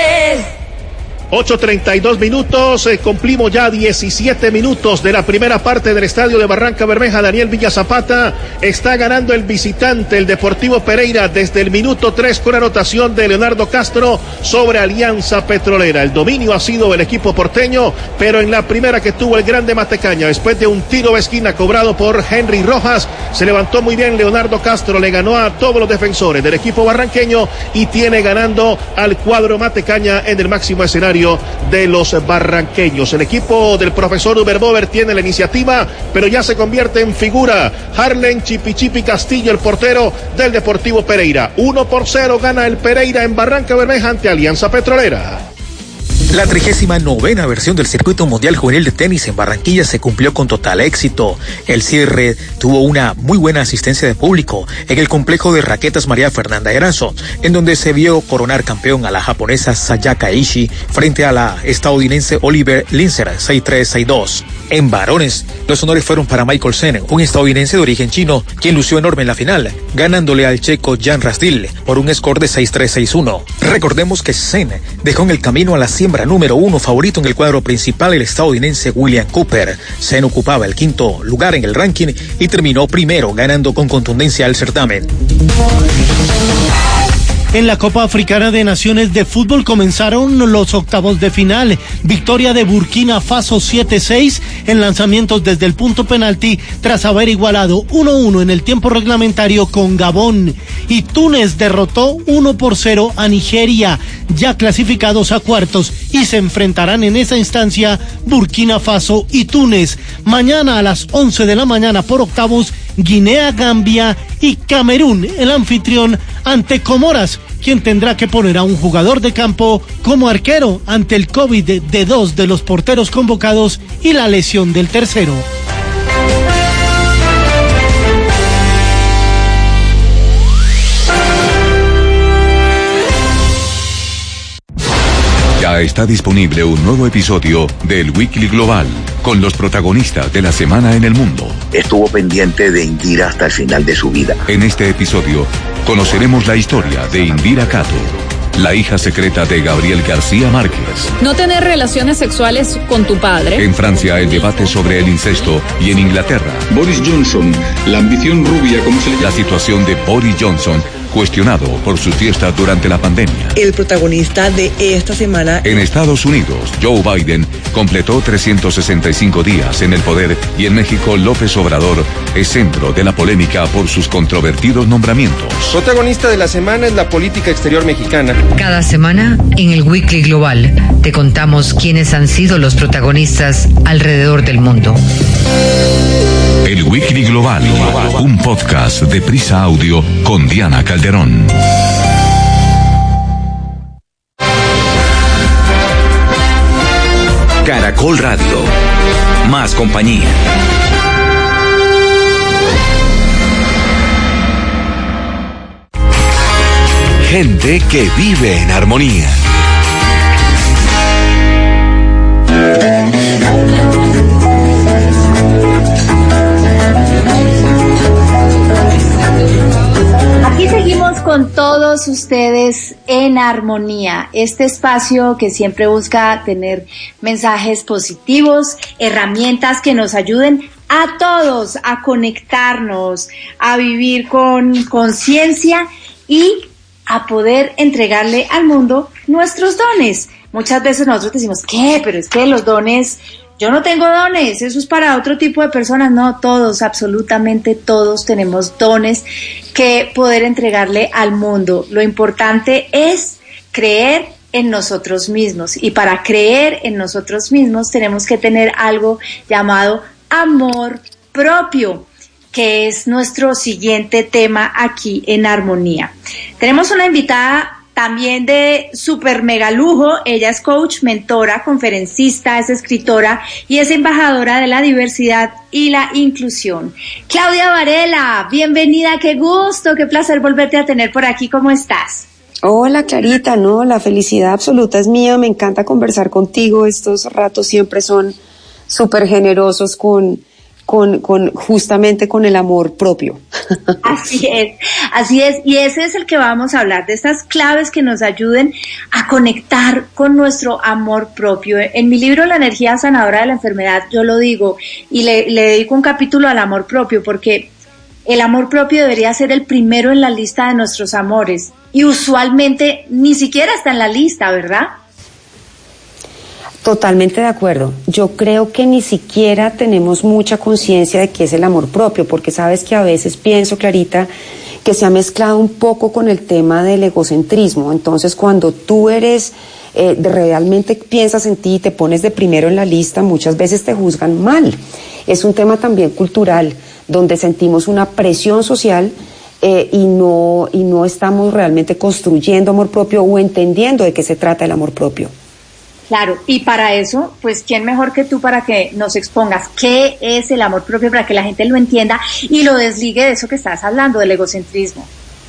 ocho treinta y dos minutos, eh, cumplimos ya diecisiete minutos de la primera parte del estadio de Barranca Bermeja. Daniel Villa Zapata, está ganando el visitante, el Deportivo Pereira, desde el minuto tres con anotación de Leonardo Castro sobre Alianza Petrolera. El dominio ha sido el equipo porteño, pero en la primera que tuvo el Grande Matecaña, después de un tiro de esquina cobrado por Henry Rojas, se levantó muy bien Leonardo Castro, le ganó a todos los defensores del equipo barranqueño y tiene ganando al cuadro Matecaña en el máximo escenario de los barranqueños. El equipo del profesor Uber Bover tiene la iniciativa, pero ya se convierte en figura Harlen Chipichipi Castillo, el portero del Deportivo Pereira. uno por cero gana el Pereira en Barranca Bermeja ante Alianza Petrolera. La trigésima novena versión del Circuito Mundial Juvenil de Tenis en Barranquilla se cumplió con total éxito. El cierre tuvo una muy buena asistencia de público en el complejo de raquetas María Fernanda Erazo, en donde se vio coronar campeón a la japonesa Sayaka Ishii frente a la estadounidense Oliver Linser seis tres seis dos. En varones, los honores fueron para Michael Sen, un estadounidense de origen chino, quien lució enorme en la final, ganándole al checo Jan Rastil por un score de seis tres seis uno. Recordemos que Sen dejó en el camino a la siembra número uno favorito en el cuadro principal, el estadounidense William Cooper. Sen ocupaba el quinto lugar en el ranking y terminó primero, ganando con contundencia el certamen. En la Copa Africana de Naciones de Fútbol comenzaron los octavos de final. Victoria de Burkina Faso siete seis en lanzamientos desde el punto penalti tras haber igualado uno uno en el tiempo reglamentario con Gabón. Y Túnez derrotó uno por cero a Nigeria, ya clasificados a cuartos, y se enfrentarán en esa instancia Burkina Faso y Túnez. Mañana a las once de la mañana por octavos, Guinea, Gambia y Camerún, el anfitrión, ante Comoras, quien tendrá que poner a un jugador de campo como arquero ante el COVID de, de dos de los porteros convocados y la lesión del tercero. Ya está disponible un nuevo episodio del Weekly Global, con los protagonistas de la semana en el mundo. Estuvo pendiente de Indira hasta el final de su vida. En este episodio, conoceremos la historia de Indira Cato, la hija secreta de Gabriel García Márquez. No tener relaciones sexuales con tu padre. En Francia, el debate sobre el incesto, y en Inglaterra, Boris Johnson, la ambición rubia, como se le llama. La situación de Boris Johnson cuestionado por sus fiestas durante la pandemia. El protagonista de esta semana. En Estados Unidos, Joe Biden completó trescientos sesenta y cinco días en el poder y en México, López Obrador es centro de la polémica por sus controvertidos nombramientos. Protagonista de la semana es la política exterior mexicana. Cada semana, en el Weekly Global, te contamos quiénes han sido los protagonistas alrededor del mundo. El Weekly Global, un podcast de Prisa Audio con Diana Calderón. Caracol Radio. Más compañía. Gente que vive en armonía. Aquí seguimos con todos ustedes en armonía, este espacio que siempre busca tener mensajes positivos, herramientas que nos ayuden a todos a conectarnos, a vivir con conciencia y a poder entregarle al mundo nuestros dones. Muchas veces nosotros decimos, ¿qué? Pero es que los dones, yo no tengo dones, eso es para otro tipo de personas. No, todos, absolutamente todos tenemos dones que poder entregarle al mundo. Lo importante es creer en nosotros mismos, y para creer en nosotros mismos tenemos que tener algo llamado amor propio, que es nuestro siguiente tema aquí en Armonía. Tenemos una invitada también de super mega lujo. Ella es coach, mentora, conferencista, es escritora y es embajadora de la diversidad y la inclusión. Claudia Varela, bienvenida, qué gusto, qué placer volverte a tener por aquí. ¿Cómo estás? Hola Clarita, no, la felicidad absoluta es mía, me encanta conversar contigo, estos ratos siempre son súper generosos con Con, con, justamente con el amor propio. Así es, así es, y ese es el que vamos a hablar, de estas claves que nos ayuden a conectar con nuestro amor propio. En mi libro La energía sanadora de la enfermedad, yo lo digo, y le, le dedico un capítulo al amor propio, porque el amor propio debería ser el primero en la lista de nuestros amores, y usualmente ni siquiera está en la lista, ¿verdad? Totalmente de acuerdo. Yo creo que ni siquiera tenemos mucha conciencia de qué es el amor propio, porque sabes que a veces pienso, Clarita, que se ha mezclado un poco con el tema del egocentrismo. Entonces, cuando tú eres, eh, realmente piensas en ti y te pones de primero en la lista, muchas veces te juzgan mal. Es un tema también cultural, donde sentimos una presión social eh, y no, y no estamos realmente construyendo amor propio o entendiendo de qué se trata el amor propio. Claro, y para eso, pues, ¿quién mejor que tú para que nos expongas qué es el amor propio, para que la gente lo entienda y lo desligue de eso que estás hablando, del egocentrismo?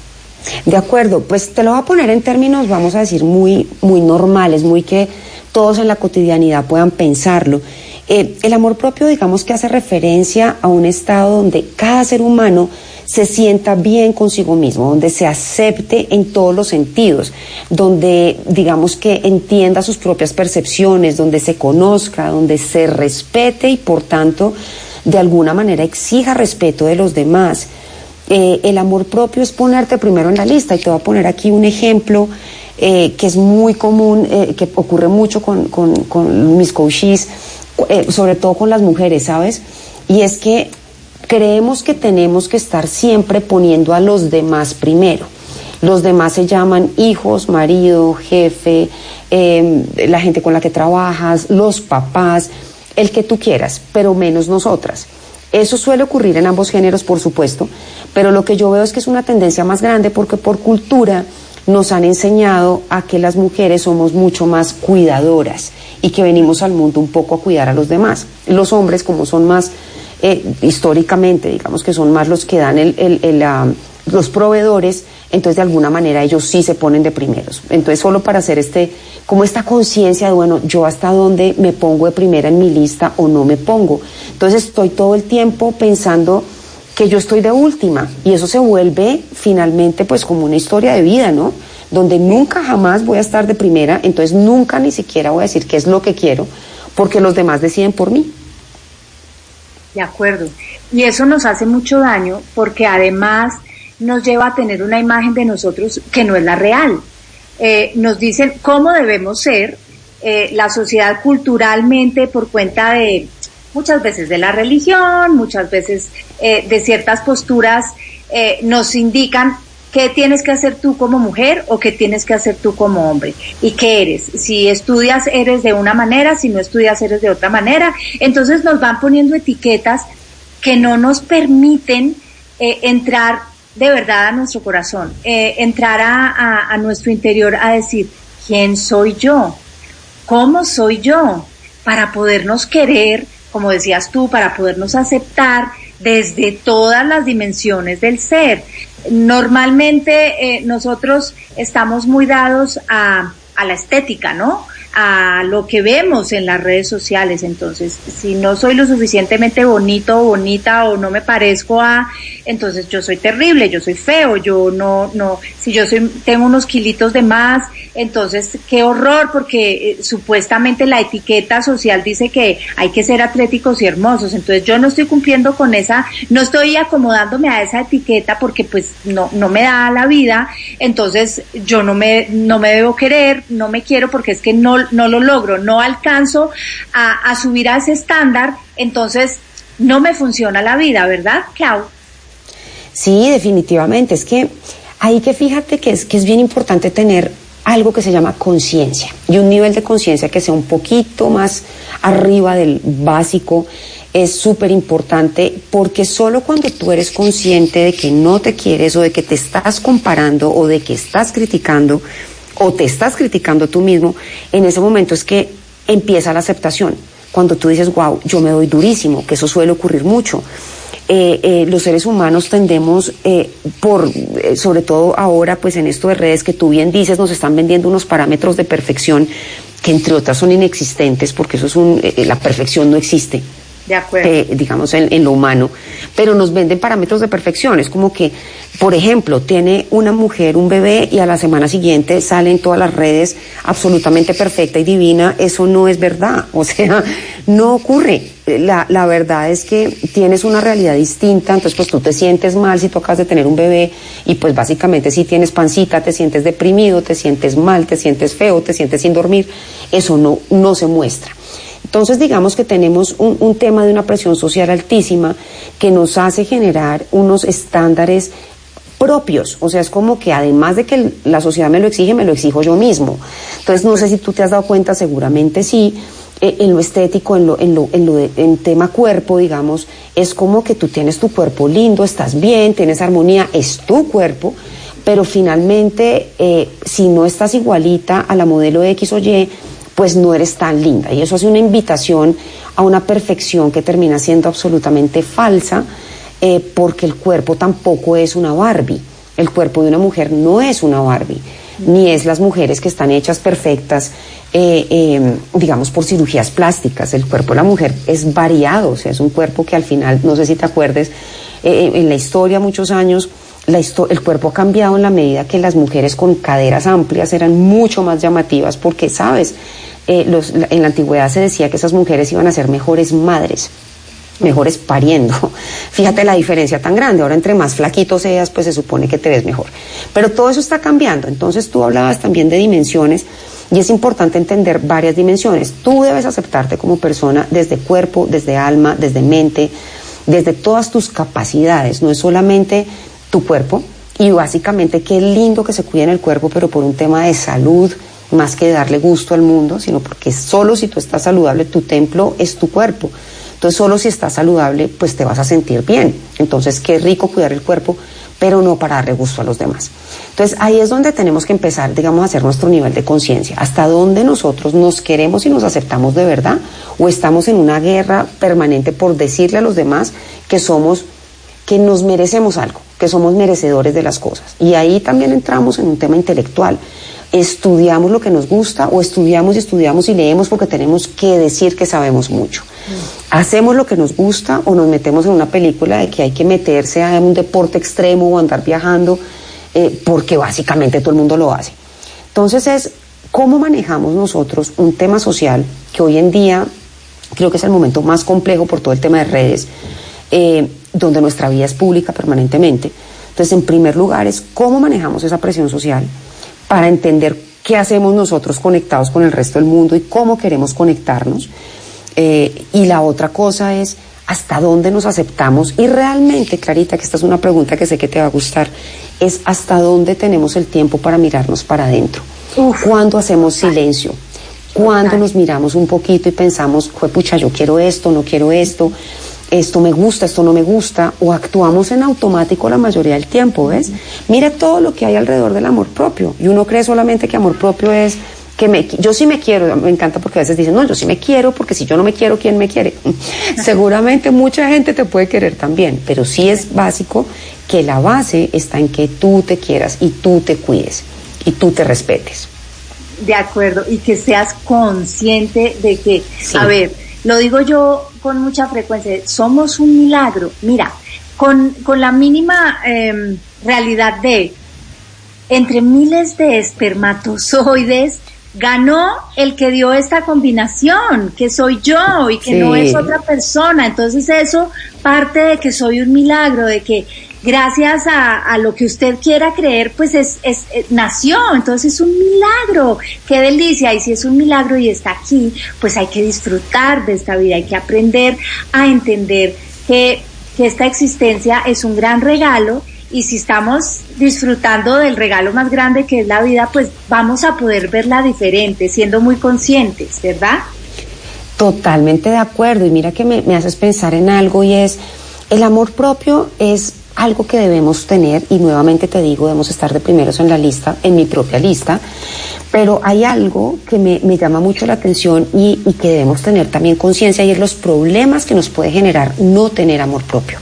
De acuerdo, pues te lo voy a poner en términos, vamos a decir, muy, muy normales, muy que todos en la cotidianidad puedan pensarlo. Eh, el amor propio, digamos que hace referencia a un estado donde cada ser humano se sienta bien consigo mismo, donde se acepte en todos los sentidos, donde digamos que entienda sus propias percepciones, donde se conozca, donde se respete y por tanto de alguna manera exija respeto de los demás. Eh, el amor propio es ponerte primero en la lista, y te voy a poner aquí un ejemplo eh, que es muy común, eh, que ocurre mucho con, con, con mis coaches, eh, sobre todo con las mujeres, ¿sabes? Y es que creemos que tenemos que estar siempre poniendo a los demás primero. Los demás se llaman hijos, marido, jefe, eh, la gente con la que trabajas, los papás, el que tú quieras, pero menos nosotras. Eso suele ocurrir en ambos géneros, por supuesto, pero lo que yo veo es que es una tendencia más grande porque por cultura nos han enseñado a que las mujeres somos mucho más cuidadoras y que venimos al mundo un poco a cuidar a los demás. Los hombres, como son más Eh, históricamente, digamos que son más los que dan el, el, el, uh, los proveedores, entonces de alguna manera ellos sí se ponen de primeros. Entonces solo para hacer este, como esta conciencia de, bueno, yo hasta dónde me pongo de primera en mi lista o no me pongo. Entonces estoy todo el tiempo pensando que yo estoy de última, y eso se vuelve finalmente pues como una historia de vida, ¿no? Donde nunca jamás voy a estar de primera, entonces nunca ni siquiera voy a decir qué es lo que quiero, porque los demás deciden por mí. De acuerdo. Y eso nos hace mucho daño porque además nos lleva a tener una imagen de nosotros que no es la real. Eh, nos dicen cómo debemos ser, eh, la sociedad culturalmente por cuenta de muchas veces de la religión, muchas veces eh, de ciertas posturas, eh, nos indican qué tienes que hacer tú como mujer o qué tienes que hacer tú como hombre y qué eres. Si estudias eres de una manera, si no estudias eres de otra manera. Entonces nos van poniendo etiquetas que no nos permiten eh, entrar de verdad a nuestro corazón, eh, entrar a, a, a nuestro interior a decir, ¿quién soy yo? ¿Cómo soy yo? Para podernos querer, como decías tú, para podernos aceptar desde todas las dimensiones del ser. Normalmente eh, nosotros estamos muy dados a, a la estética, ¿no? A lo que vemos en las redes sociales. Entonces, si no soy lo suficientemente bonito o bonita o no me parezco a, entonces yo soy terrible, yo soy feo, yo no, no, si yo soy, tengo unos kilitos de más, entonces qué horror, porque eh, supuestamente la etiqueta social dice que hay que ser atléticos y hermosos. Entonces yo no estoy cumpliendo con esa, no estoy acomodándome a esa etiqueta porque pues no, no me da la vida. Entonces yo no me, no me debo querer, no me quiero porque es que no no lo logro, no alcanzo a, a subir a ese estándar, entonces no me funciona la vida, ¿verdad, Clau? Sí, definitivamente, es que ahí que fíjate que es, que es bien importante tener algo que se llama conciencia, y un nivel de conciencia que sea un poquito más arriba del básico es súper importante, porque solo cuando tú eres consciente de que no te quieres o de que te estás comparando o de que estás criticando o te estás criticando tú mismo, en ese momento es que empieza la aceptación. Cuando tú dices, wow, yo me doy durísimo, que eso suele ocurrir mucho. Eh, eh, los seres humanos tendemos, eh, por, eh, sobre todo ahora, pues en esto de redes que tú bien dices, nos están vendiendo unos parámetros de perfección que entre otras son inexistentes, porque eso es un, eh, la perfección no existe. De acuerdo. Eh, digamos en, en lo humano, pero nos venden parámetros de perfección. Es como que, por ejemplo, tiene una mujer un bebé y a la semana siguiente sale en todas las redes absolutamente perfecta y divina. Eso no es verdad, o sea, no ocurre. La, la verdad es que tienes una realidad distinta, entonces pues tú te sientes mal si tú acabas de tener un bebé y pues básicamente si tienes pancita te sientes deprimido, te sientes mal, te sientes feo, te sientes sin dormir. Eso no, no se muestra. Entonces digamos que tenemos un, un tema de una presión social altísima que nos hace generar unos estándares propios, o sea, es como que además de que la sociedad me lo exige, me lo exijo yo mismo. Entonces no sé si tú te has dado cuenta, seguramente sí, eh, en lo estético, en lo, en lo, en lo de, en tema cuerpo, digamos, es como que tú tienes tu cuerpo lindo, estás bien, tienes armonía, es tu cuerpo, pero finalmente eh, si no estás igualita a la modelo X o Y, pues no eres tan linda, y eso hace una invitación a una perfección que termina siendo absolutamente falsa, eh, porque el cuerpo tampoco es una Barbie. El cuerpo de una mujer no es una Barbie, ni es las mujeres que están hechas perfectas, eh, eh, digamos, por cirugías plásticas. El cuerpo de la mujer es variado, o sea, es un cuerpo que al final, no sé si te acuerdes, eh, en la historia, muchos años, La el cuerpo ha cambiado en la medida que las mujeres con caderas amplias eran mucho más llamativas, porque, ¿sabes? Eh, los, la, en la antigüedad se decía que esas mujeres iban a ser mejores madres, mejores pariendo. Fíjate la diferencia tan grande. Ahora, entre más flaquito seas, pues se supone que te ves mejor. Pero todo eso está cambiando. Entonces tú hablabas también de dimensiones, y es importante entender varias dimensiones. Tú debes aceptarte como persona desde cuerpo, desde alma, desde mente, desde todas tus capacidades. No es solamente tu cuerpo, y básicamente qué lindo que se cuide en el cuerpo, pero por un tema de salud, más que de darle gusto al mundo, sino porque solo si tú estás saludable, tu templo es tu cuerpo. Entonces solo si estás saludable, pues te vas a sentir bien. Entonces qué rico cuidar el cuerpo, pero no para darle gusto a los demás. Entonces ahí es donde tenemos que empezar, digamos, a hacer nuestro nivel de conciencia. Hasta dónde nosotros nos queremos y nos aceptamos de verdad, o estamos en una guerra permanente por decirle a los demás que somos, que nos merecemos algo, que somos merecedores de las cosas. Y ahí también entramos en un tema intelectual. Estudiamos lo que nos gusta, o estudiamos y estudiamos y leemos porque tenemos que decir que sabemos mucho. Mm. Hacemos lo que nos gusta, o nos metemos en una película de que hay que meterse a un deporte extremo o andar viajando, eh, porque básicamente todo el mundo lo hace. Entonces es cómo manejamos nosotros un tema social que hoy en día creo que es el momento más complejo por todo el tema de redes, eh, donde nuestra vida es pública permanentemente. Entonces, en primer lugar es cómo manejamos esa presión social para entender qué hacemos nosotros conectados con el resto del mundo y cómo queremos conectarnos. Eh, y la otra cosa es hasta dónde nos aceptamos. Y realmente, Clarita, que esta es una pregunta que sé que te va a gustar, es hasta dónde tenemos el tiempo para mirarnos para adentro. Cuando hacemos silencio, cuando nos miramos un poquito y pensamos, pucha, yo quiero esto, no quiero esto, esto me gusta, esto no me gusta, o actuamos en automático la mayoría del tiempo, ¿ves? Mira todo lo que hay alrededor del amor propio, y uno cree solamente que amor propio es que me, yo sí me quiero. Me encanta porque a veces dicen, no, yo sí me quiero, porque si yo no me quiero, ¿quién me quiere? Seguramente mucha gente te puede querer también, pero sí es básico que la base está en que tú te quieras y tú te cuides y tú te respetes. De acuerdo, y que seas consciente de que, sí. A ver, lo digo yo con mucha frecuencia, somos un milagro. Mira, con, con la mínima eh, realidad de entre miles de espermatozoides, ganó el que dio esta combinación, que soy yo y que sí. No es otra persona. Entonces eso parte de que soy un milagro, de que gracias a, a lo que usted quiera creer, pues es, es, es nació. Entonces es un milagro. Qué delicia. Y si es un milagro y está aquí, pues hay que disfrutar de esta vida, hay que aprender a entender que, que esta existencia es un gran regalo. Y si estamos disfrutando del regalo más grande que es la vida, pues vamos a poder verla diferente, siendo muy conscientes, ¿verdad? Totalmente de acuerdo. Y mira que me, me haces pensar en algo, y es, el amor propio es algo que debemos tener, y nuevamente te digo, debemos estar de primeros en la lista, en mi propia lista, pero hay algo que me, me llama mucho la atención y, y que debemos tener también conciencia, y es los problemas que nos puede generar no tener amor propio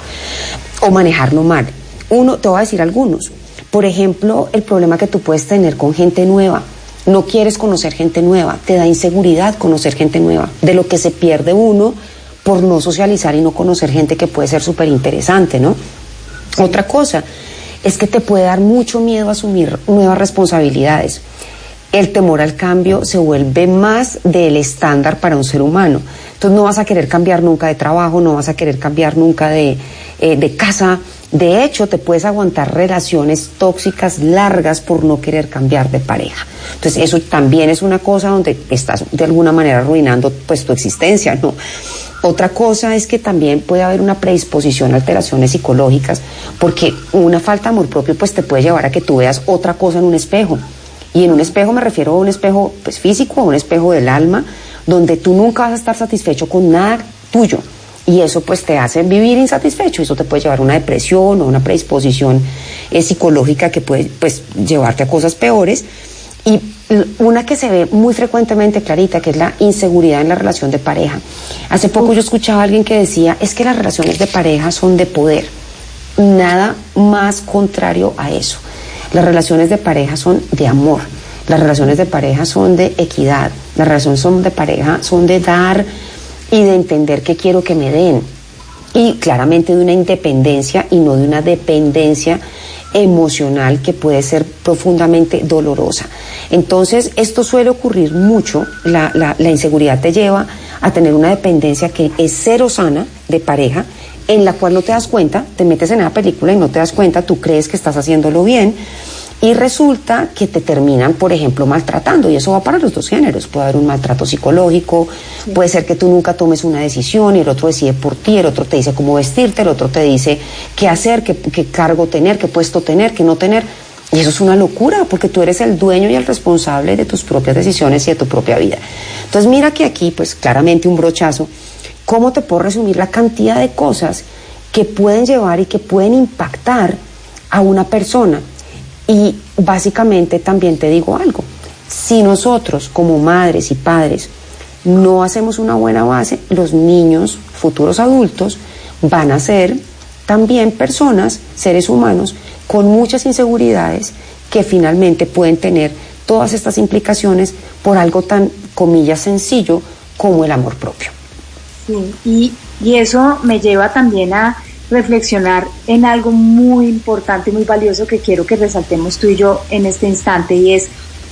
o manejarlo mal. Uno, te voy a decir algunos. Por ejemplo, el problema que tú puedes tener con gente nueva. No quieres conocer gente nueva, te da inseguridad conocer gente nueva, de lo que se pierde uno por no socializar y no conocer gente que puede ser súper interesante, ¿no? Sí. Otra cosa es que te puede dar mucho miedo a asumir nuevas responsabilidades. El temor al cambio se vuelve más del estándar para un ser humano. Entonces no vas a querer cambiar nunca de trabajo, no vas a querer cambiar nunca de, eh, de casa. De hecho, te puedes aguantar relaciones tóxicas largas por no querer cambiar de pareja. Entonces, eso también es una cosa donde estás de alguna manera arruinando pues tu existencia, ¿no? Otra cosa es que también puede haber una predisposición a alteraciones psicológicas, porque una falta de amor propio pues te puede llevar a que tú veas otra cosa en un espejo. Y en un espejo me refiero a un espejo pues físico, a un espejo del alma, donde tú nunca vas a estar satisfecho con nada tuyo. Y eso pues te hace vivir insatisfecho, eso te puede llevar a una depresión o una predisposición eh, psicológica que puede pues llevarte a cosas peores. Y una que se ve muy frecuentemente, Clarita, que es la inseguridad en la relación de pareja. Hace poco yo escuchaba a alguien que decía, es que las relaciones de pareja son de poder. Nada más contrario a eso. Las relaciones de pareja son de amor, las relaciones de pareja son de equidad, las relaciones son de pareja son de dar y de entender que quiero que me den, y claramente de una independencia y no de una dependencia emocional que puede ser profundamente dolorosa. Entonces esto suele ocurrir mucho, la, la, la inseguridad te lleva a tener una dependencia que es cero sana de pareja, en la cual no te das cuenta, te metes en esa película y no te das cuenta, tú crees que estás haciéndolo bien, y resulta que te terminan, por ejemplo, maltratando, y eso va para los dos géneros. Puede haber un maltrato psicológico, sí. Puede ser que tú nunca tomes una decisión y el otro decide por ti, el otro te dice cómo vestirte, el otro te dice qué hacer, qué, qué cargo tener, qué puesto tener, qué no tener, y eso es una locura, porque tú eres el dueño y el responsable de tus propias decisiones y de tu propia vida. Entonces mira que aquí, pues claramente un brochazo. ¿Cómo te puedo resumir la cantidad de cosas que pueden llevar y que pueden impactar a una persona? Y básicamente también te digo algo, si nosotros como madres y padres no hacemos una buena base, los niños, futuros adultos, van a ser también personas, seres humanos, con muchas inseguridades que finalmente pueden tener todas estas implicaciones por algo tan, comillas, sencillo como el amor propio. Sí, y, y eso me lleva también a reflexionar en algo muy importante y muy valioso que quiero que resaltemos tú y yo en este instante, y es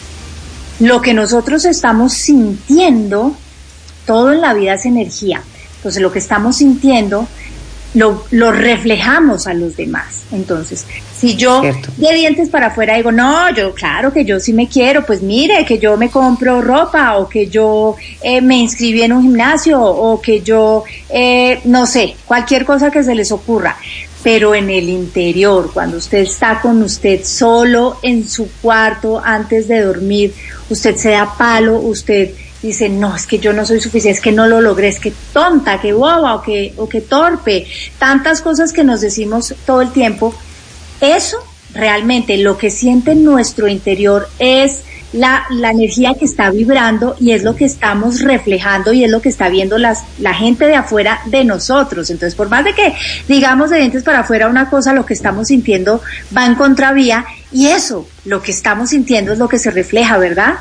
lo que nosotros estamos sintiendo. Todo en la vida es energía. Entonces lo que estamos sintiendo lo, lo reflejamos a los demás. Entonces, si yo Cierto. de dientes para afuera digo, no, yo claro que yo sí me quiero, pues mire, que yo me compro ropa, o que yo eh, me inscribí en un gimnasio, o que yo, eh, no sé, cualquier cosa que se les ocurra. Pero en el interior, cuando usted está con usted solo en su cuarto antes de dormir, usted se da palo, usted dice, no, es que yo no soy suficiente, es que no lo logré, es que tonta, que boba, o que, o que torpe, tantas cosas que nos decimos todo el tiempo. Eso realmente lo que siente en nuestro interior es la, la energía que está vibrando, y es lo que estamos reflejando, y es lo que está viendo las, la gente de afuera de nosotros. Entonces, por más de que digamos de dientes para afuera una cosa, lo que estamos sintiendo va en contravía, y eso, lo que estamos sintiendo es lo que se refleja, ¿verdad?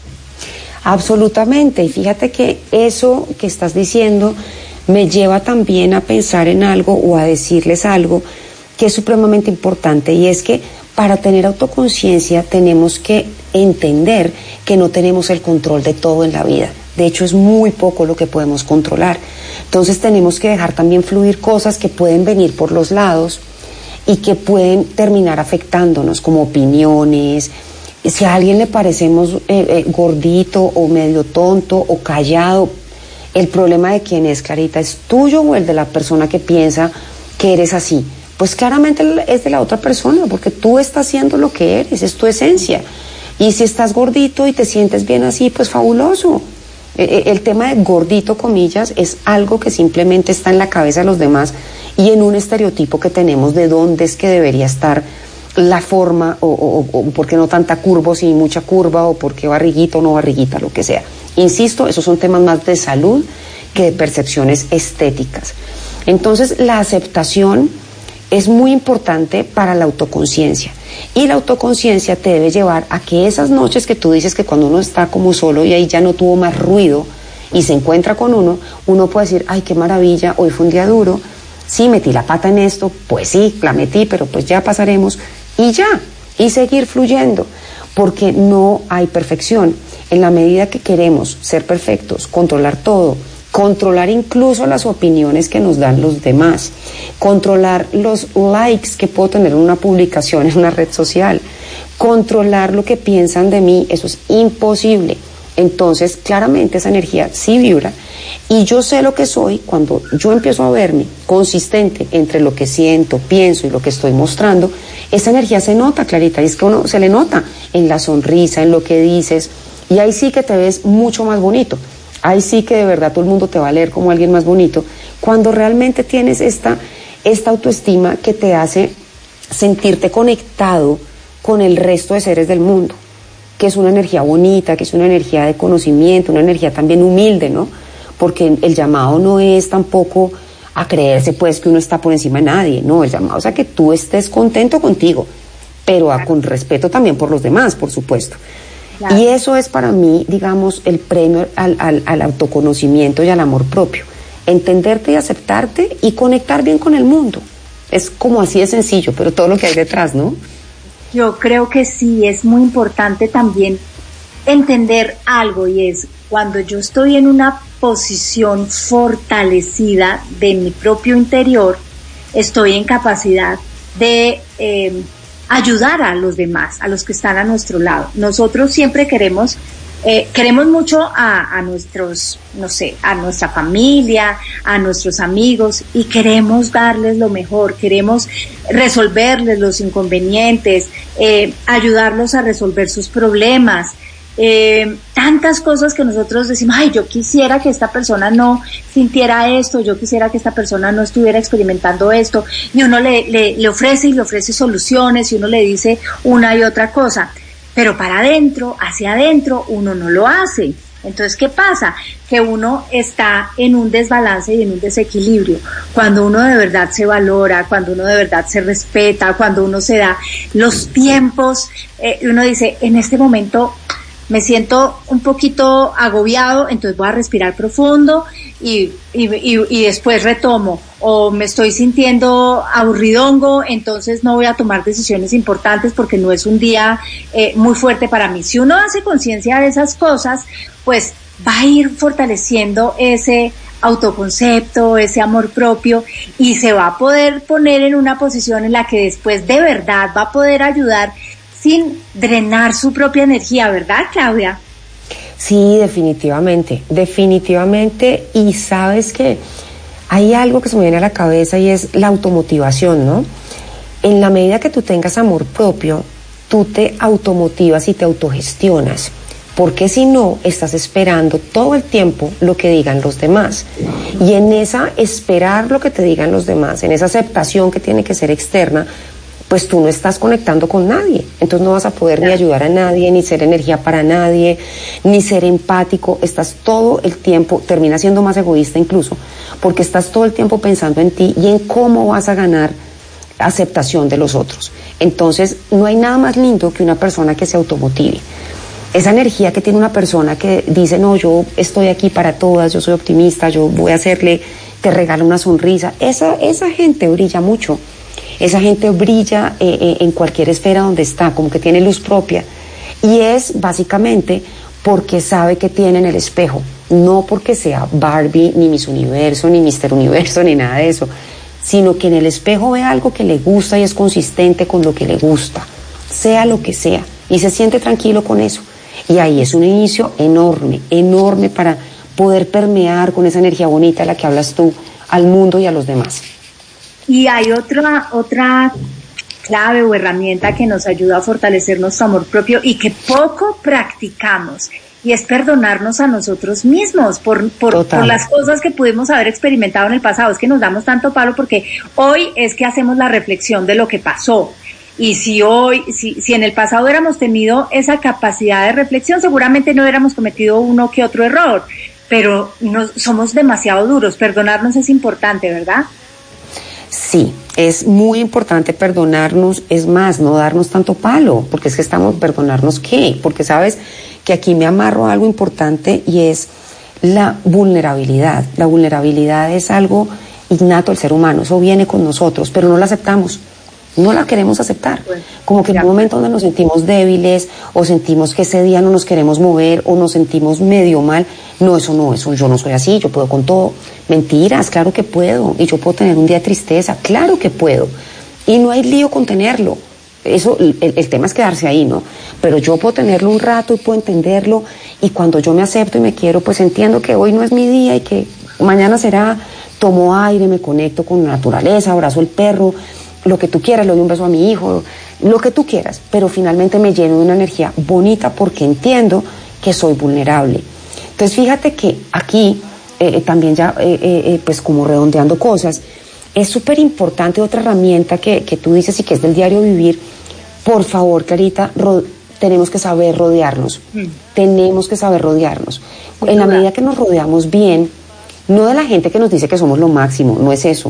Absolutamente, y fíjate que eso que estás diciendo me lleva también a pensar en algo, o a decirles algo que es supremamente importante, y es que para tener autoconciencia tenemos que entender que no tenemos el control de todo en la vida. De hecho, es muy poco lo que podemos controlar. Entonces tenemos que dejar también fluir cosas que pueden venir por los lados y que pueden terminar afectándonos, como opiniones. Si a alguien le parecemos eh, eh, gordito o medio tonto o callado, el problema de quién es, Clarita, ¿es tuyo o el de la persona que piensa que eres así? Pues claramente es de la otra persona, porque tú estás siendo lo que eres, es tu esencia. Y si estás gordito y te sientes bien así, pues fabuloso. El tema de gordito, comillas, es algo que simplemente está en la cabeza de los demás y en un estereotipo que tenemos de dónde es que debería estar la forma, o, o, o por qué no tanta curva, o si mucha curva, o por qué barriguita o no barriguita, lo que sea. Insisto, esos son temas más de salud que de percepciones estéticas. Entonces, la aceptación es muy importante para la autoconciencia, y la autoconciencia te debe llevar a que esas noches que tú dices que cuando uno está como solo y ahí ya no tuvo más ruido y se encuentra con uno, uno puede decir, ay, qué maravilla, hoy fue un día duro, sí, metí la pata en esto, pues sí, la metí, pero pues ya pasaremos, y ya, y seguir fluyendo, porque no hay perfección. En la medida que queremos ser perfectos, controlar todo, controlar incluso las opiniones que nos dan los demás, controlar los likes que puedo tener en una publicación, en una red social, controlar lo que piensan de mí, eso es imposible. Entonces, claramente esa energía sí vibra, y yo sé lo que soy cuando yo empiezo a verme consistente entre lo que siento, pienso y lo que estoy mostrando. Esa energía se nota, Clarita, y es que uno se le nota en la sonrisa, en lo que dices, y ahí sí que te ves mucho más bonito. Ahí sí que de verdad todo el mundo te va a leer como alguien más bonito, cuando realmente tienes esta, esta autoestima que te hace sentirte conectado con el resto de seres del mundo, que es una energía bonita, que es una energía de conocimiento, una energía también humilde, ¿no? Porque el llamado no es tampoco a creerse pues que uno está por encima de nadie, no, el llamado es a que tú estés contento contigo, pero a, con respeto también por los demás, por supuesto. Claro. Y eso es para mí, digamos, el premio al, al, al autoconocimiento y al amor propio. Entenderte y aceptarte y conectar bien con el mundo. Es como así de sencillo, pero todo lo que hay detrás, ¿no? Yo creo que sí, es muy importante también entender algo, y es cuando yo estoy en una posición fortalecida de mi propio interior, estoy en capacidad de eh, ayudar a los demás, a los que están a nuestro lado. Nosotros siempre queremos, eh, queremos mucho a, a nuestros, no sé, a nuestra familia, a nuestros amigos, y queremos darles lo mejor, queremos resolverles los inconvenientes, eh, ayudarlos a resolver sus problemas. Eh, tantas cosas que nosotros decimos, ay, yo quisiera que esta persona no sintiera esto, yo quisiera que esta persona no estuviera experimentando esto, y uno le, le, le ofrece y le ofrece soluciones, y uno le dice una y otra cosa, pero para adentro, hacia adentro, uno no lo hace. Entonces, ¿qué pasa? Que uno está en un desbalance y en un desequilibrio. Cuando uno de verdad se valora, cuando uno de verdad se respeta, cuando uno se da los tiempos, eh, uno dice, en este momento me siento un poquito agobiado, entonces voy a respirar profundo y, y, y, y después retomo. O me estoy sintiendo aburridongo, entonces no voy a tomar decisiones importantes porque no es un día eh, muy fuerte para mí. Si uno hace conciencia de esas cosas, pues va a ir fortaleciendo ese autoconcepto, ese amor propio, y se va a poder poner en una posición en la que después de verdad va a poder ayudar sin drenar su propia energía, ¿verdad, Claudia? Sí, definitivamente, definitivamente, y sabes que hay algo que se me viene a la cabeza y es la automotivación, ¿no? En la medida que tú tengas amor propio, tú te automotivas y te autogestionas, porque si no, estás esperando todo el tiempo lo que digan los demás. Y en esa esperar lo que te digan los demás, en esa aceptación que tiene que ser externa, pues tú no estás conectando con nadie. Entonces no vas a poder ni ayudar a nadie, ni ser energía para nadie, ni ser empático. Estás todo el tiempo, terminas siendo más egoísta incluso, porque estás todo el tiempo pensando en ti y en cómo vas a ganar aceptación de los otros. Entonces no hay nada más lindo que una persona que se automotive. Esa energía que tiene una persona que dice, no, yo estoy aquí para todas, yo soy optimista, yo voy a hacerle, te regalo una sonrisa. Esa, esa gente brilla mucho. Esa gente brilla eh, eh, en cualquier esfera donde está, como que tiene luz propia. Y es básicamente porque sabe que tiene en el espejo. No porque sea Barbie, ni Miss Universo, ni Mister Universo, ni nada de eso. Sino que en el espejo ve algo que le gusta y es consistente con lo que le gusta. Sea lo que sea. Y se siente tranquilo con eso. Y ahí es un inicio enorme, enorme para poder permear con esa energía bonita de la que hablas tú al mundo y a los demás. Y hay otra, otra clave o herramienta que nos ayuda a fortalecer nuestro amor propio y que poco practicamos, y es perdonarnos a nosotros mismos por, por, por las cosas que pudimos haber experimentado en el pasado. Es que nos damos tanto palo porque hoy es que hacemos la reflexión de lo que pasó. Y si hoy, si, si en el pasado hubiéramos tenido esa capacidad de reflexión, seguramente no hubiéramos cometido uno que otro error, pero no, somos demasiado duros. Perdonarnos es importante, ¿verdad? Sí, es muy importante perdonarnos, es más, no darnos tanto palo, porque es que estamos, ¿perdonarnos qué? Porque sabes que aquí me amarro a algo importante y es la vulnerabilidad. La vulnerabilidad es algo innato al ser humano, eso viene con nosotros, pero no la aceptamos. No la queremos aceptar, como que en un momento donde nos sentimos débiles o sentimos que ese día no nos queremos mover o nos sentimos medio mal, no, eso no, eso yo no soy así, yo puedo con todo. Mentiras, claro que puedo, y yo puedo tener un día de tristeza, claro que puedo, y no hay lío con tenerlo. Eso, el, el tema es quedarse ahí, ¿no? Pero yo puedo tenerlo un rato y puedo entenderlo, y cuando yo me acepto y me quiero, pues entiendo que hoy no es mi día y que mañana será, tomo aire, me conecto con la naturaleza, abrazo el perro, lo que tú quieras, le doy un beso a mi hijo, lo que tú quieras, pero finalmente me lleno de una energía bonita porque entiendo que soy vulnerable. Entonces fíjate que aquí, eh, también ya, eh, eh, pues como redondeando cosas, es súper importante otra herramienta que, que tú dices y que es del diario vivir. Por favor, Clarita, ro- tenemos que saber rodearnos, mm. tenemos que saber rodearnos. Muy en la medida que nos rodeamos bien, no de la gente que nos dice que somos lo máximo, no es eso,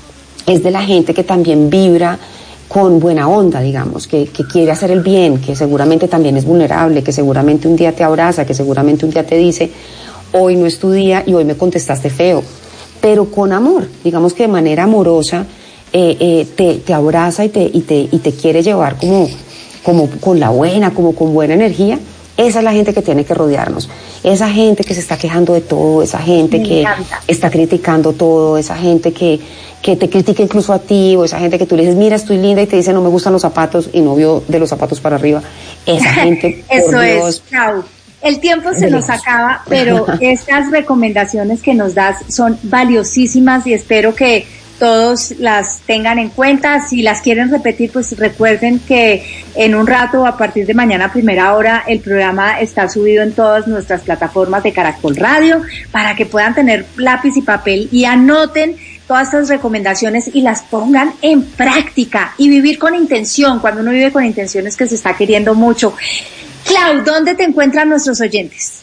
es de la gente que también vibra con buena onda, digamos, que, que quiere hacer el bien, que seguramente también es vulnerable, que seguramente un día te abraza, que seguramente un día te dice, hoy no es tu día y hoy me contestaste feo, pero con amor, digamos que de manera amorosa, eh, eh, te, te abraza y te, y, te, y te quiere llevar como, como con la buena, como con buena energía. Esa es la gente que tiene que rodearnos. Esa gente que se está quejando de todo, esa gente Me que encanta. está criticando todo, esa gente que, que te critica incluso a ti, o esa gente que tú le dices, mira, estoy linda, y te dice, no me gustan los zapatos, y no vio de los zapatos para arriba. Esa gente, Eso por es, Dios. Clau. El tiempo se nos acaba, pero estas recomendaciones que nos das son valiosísimas y espero que todos las tengan en cuenta. Si las quieren repetir, pues recuerden que en un rato, a partir de mañana a primera hora, el programa está subido en todas nuestras plataformas de Caracol Radio para que puedan tener lápiz y papel y anoten todas estas recomendaciones y las pongan en práctica y vivir con intención. Cuando uno vive con intención es que se está queriendo mucho. Clau, ¿dónde te encuentran nuestros oyentes?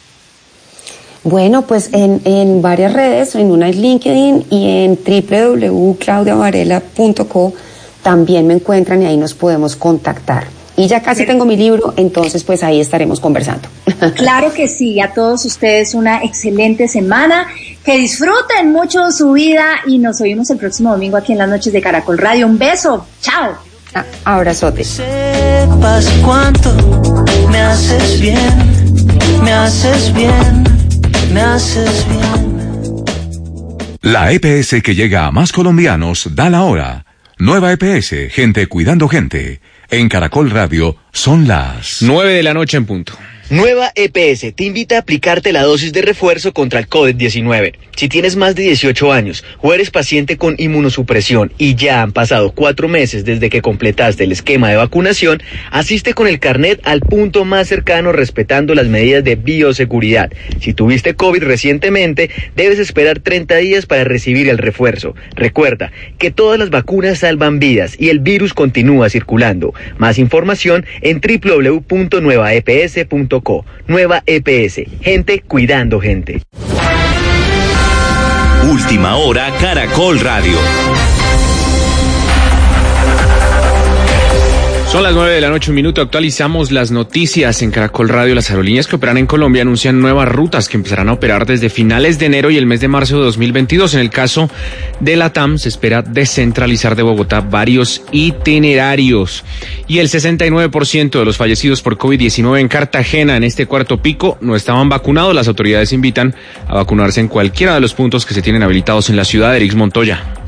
Bueno, pues en, en varias redes, en una es LinkedIn y en doble u doble u doble u punto claudia varela punto co también me encuentran y ahí nos podemos contactar. Y ya casi tengo mi libro, entonces pues ahí estaremos conversando. Claro que sí, a todos ustedes una excelente semana, que disfruten mucho su vida y nos oímos el próximo domingo aquí en las noches de Caracol Radio. Un beso, chao. Ah, abrazote. Sepas cuánto me haces bien, me haces bien. Me haces bien. La E P S que llega a más colombianos da la hora. Nueva E P S, gente cuidando gente. En Caracol Radio son las nueve de la noche en punto. Nueva E P S te invita a aplicarte la dosis de refuerzo contra el COVID diecinueve. Si tienes más de dieciocho años o eres paciente con inmunosupresión y ya han pasado cuatro meses desde que completaste el esquema de vacunación, asiste con el carnet al punto más cercano respetando las medidas de bioseguridad. Si tuviste COVID recientemente, debes esperar treinta días para recibir el refuerzo. Recuerda que todas las vacunas salvan vidas y el virus continúa circulando. Más información en doble u doble u doble u punto nueva e p s punto com. Nueva E P S, gente cuidando gente. Última hora, Caracol Radio. Son las nueve de la noche, un minuto. Actualizamos las noticias en Caracol Radio. Las aerolíneas que operan en Colombia anuncian nuevas rutas que empezarán a operar desde finales de enero y el mes de marzo de dos mil veintidós. En el caso de LATAM, se espera descentralizar de Bogotá varios itinerarios. Y el sesenta y nueve por ciento de los fallecidos por COVID diecinueve en Cartagena en este cuarto pico no estaban vacunados. Las autoridades invitan a vacunarse en cualquiera de los puntos que se tienen habilitados en la ciudad. Erix Montoya.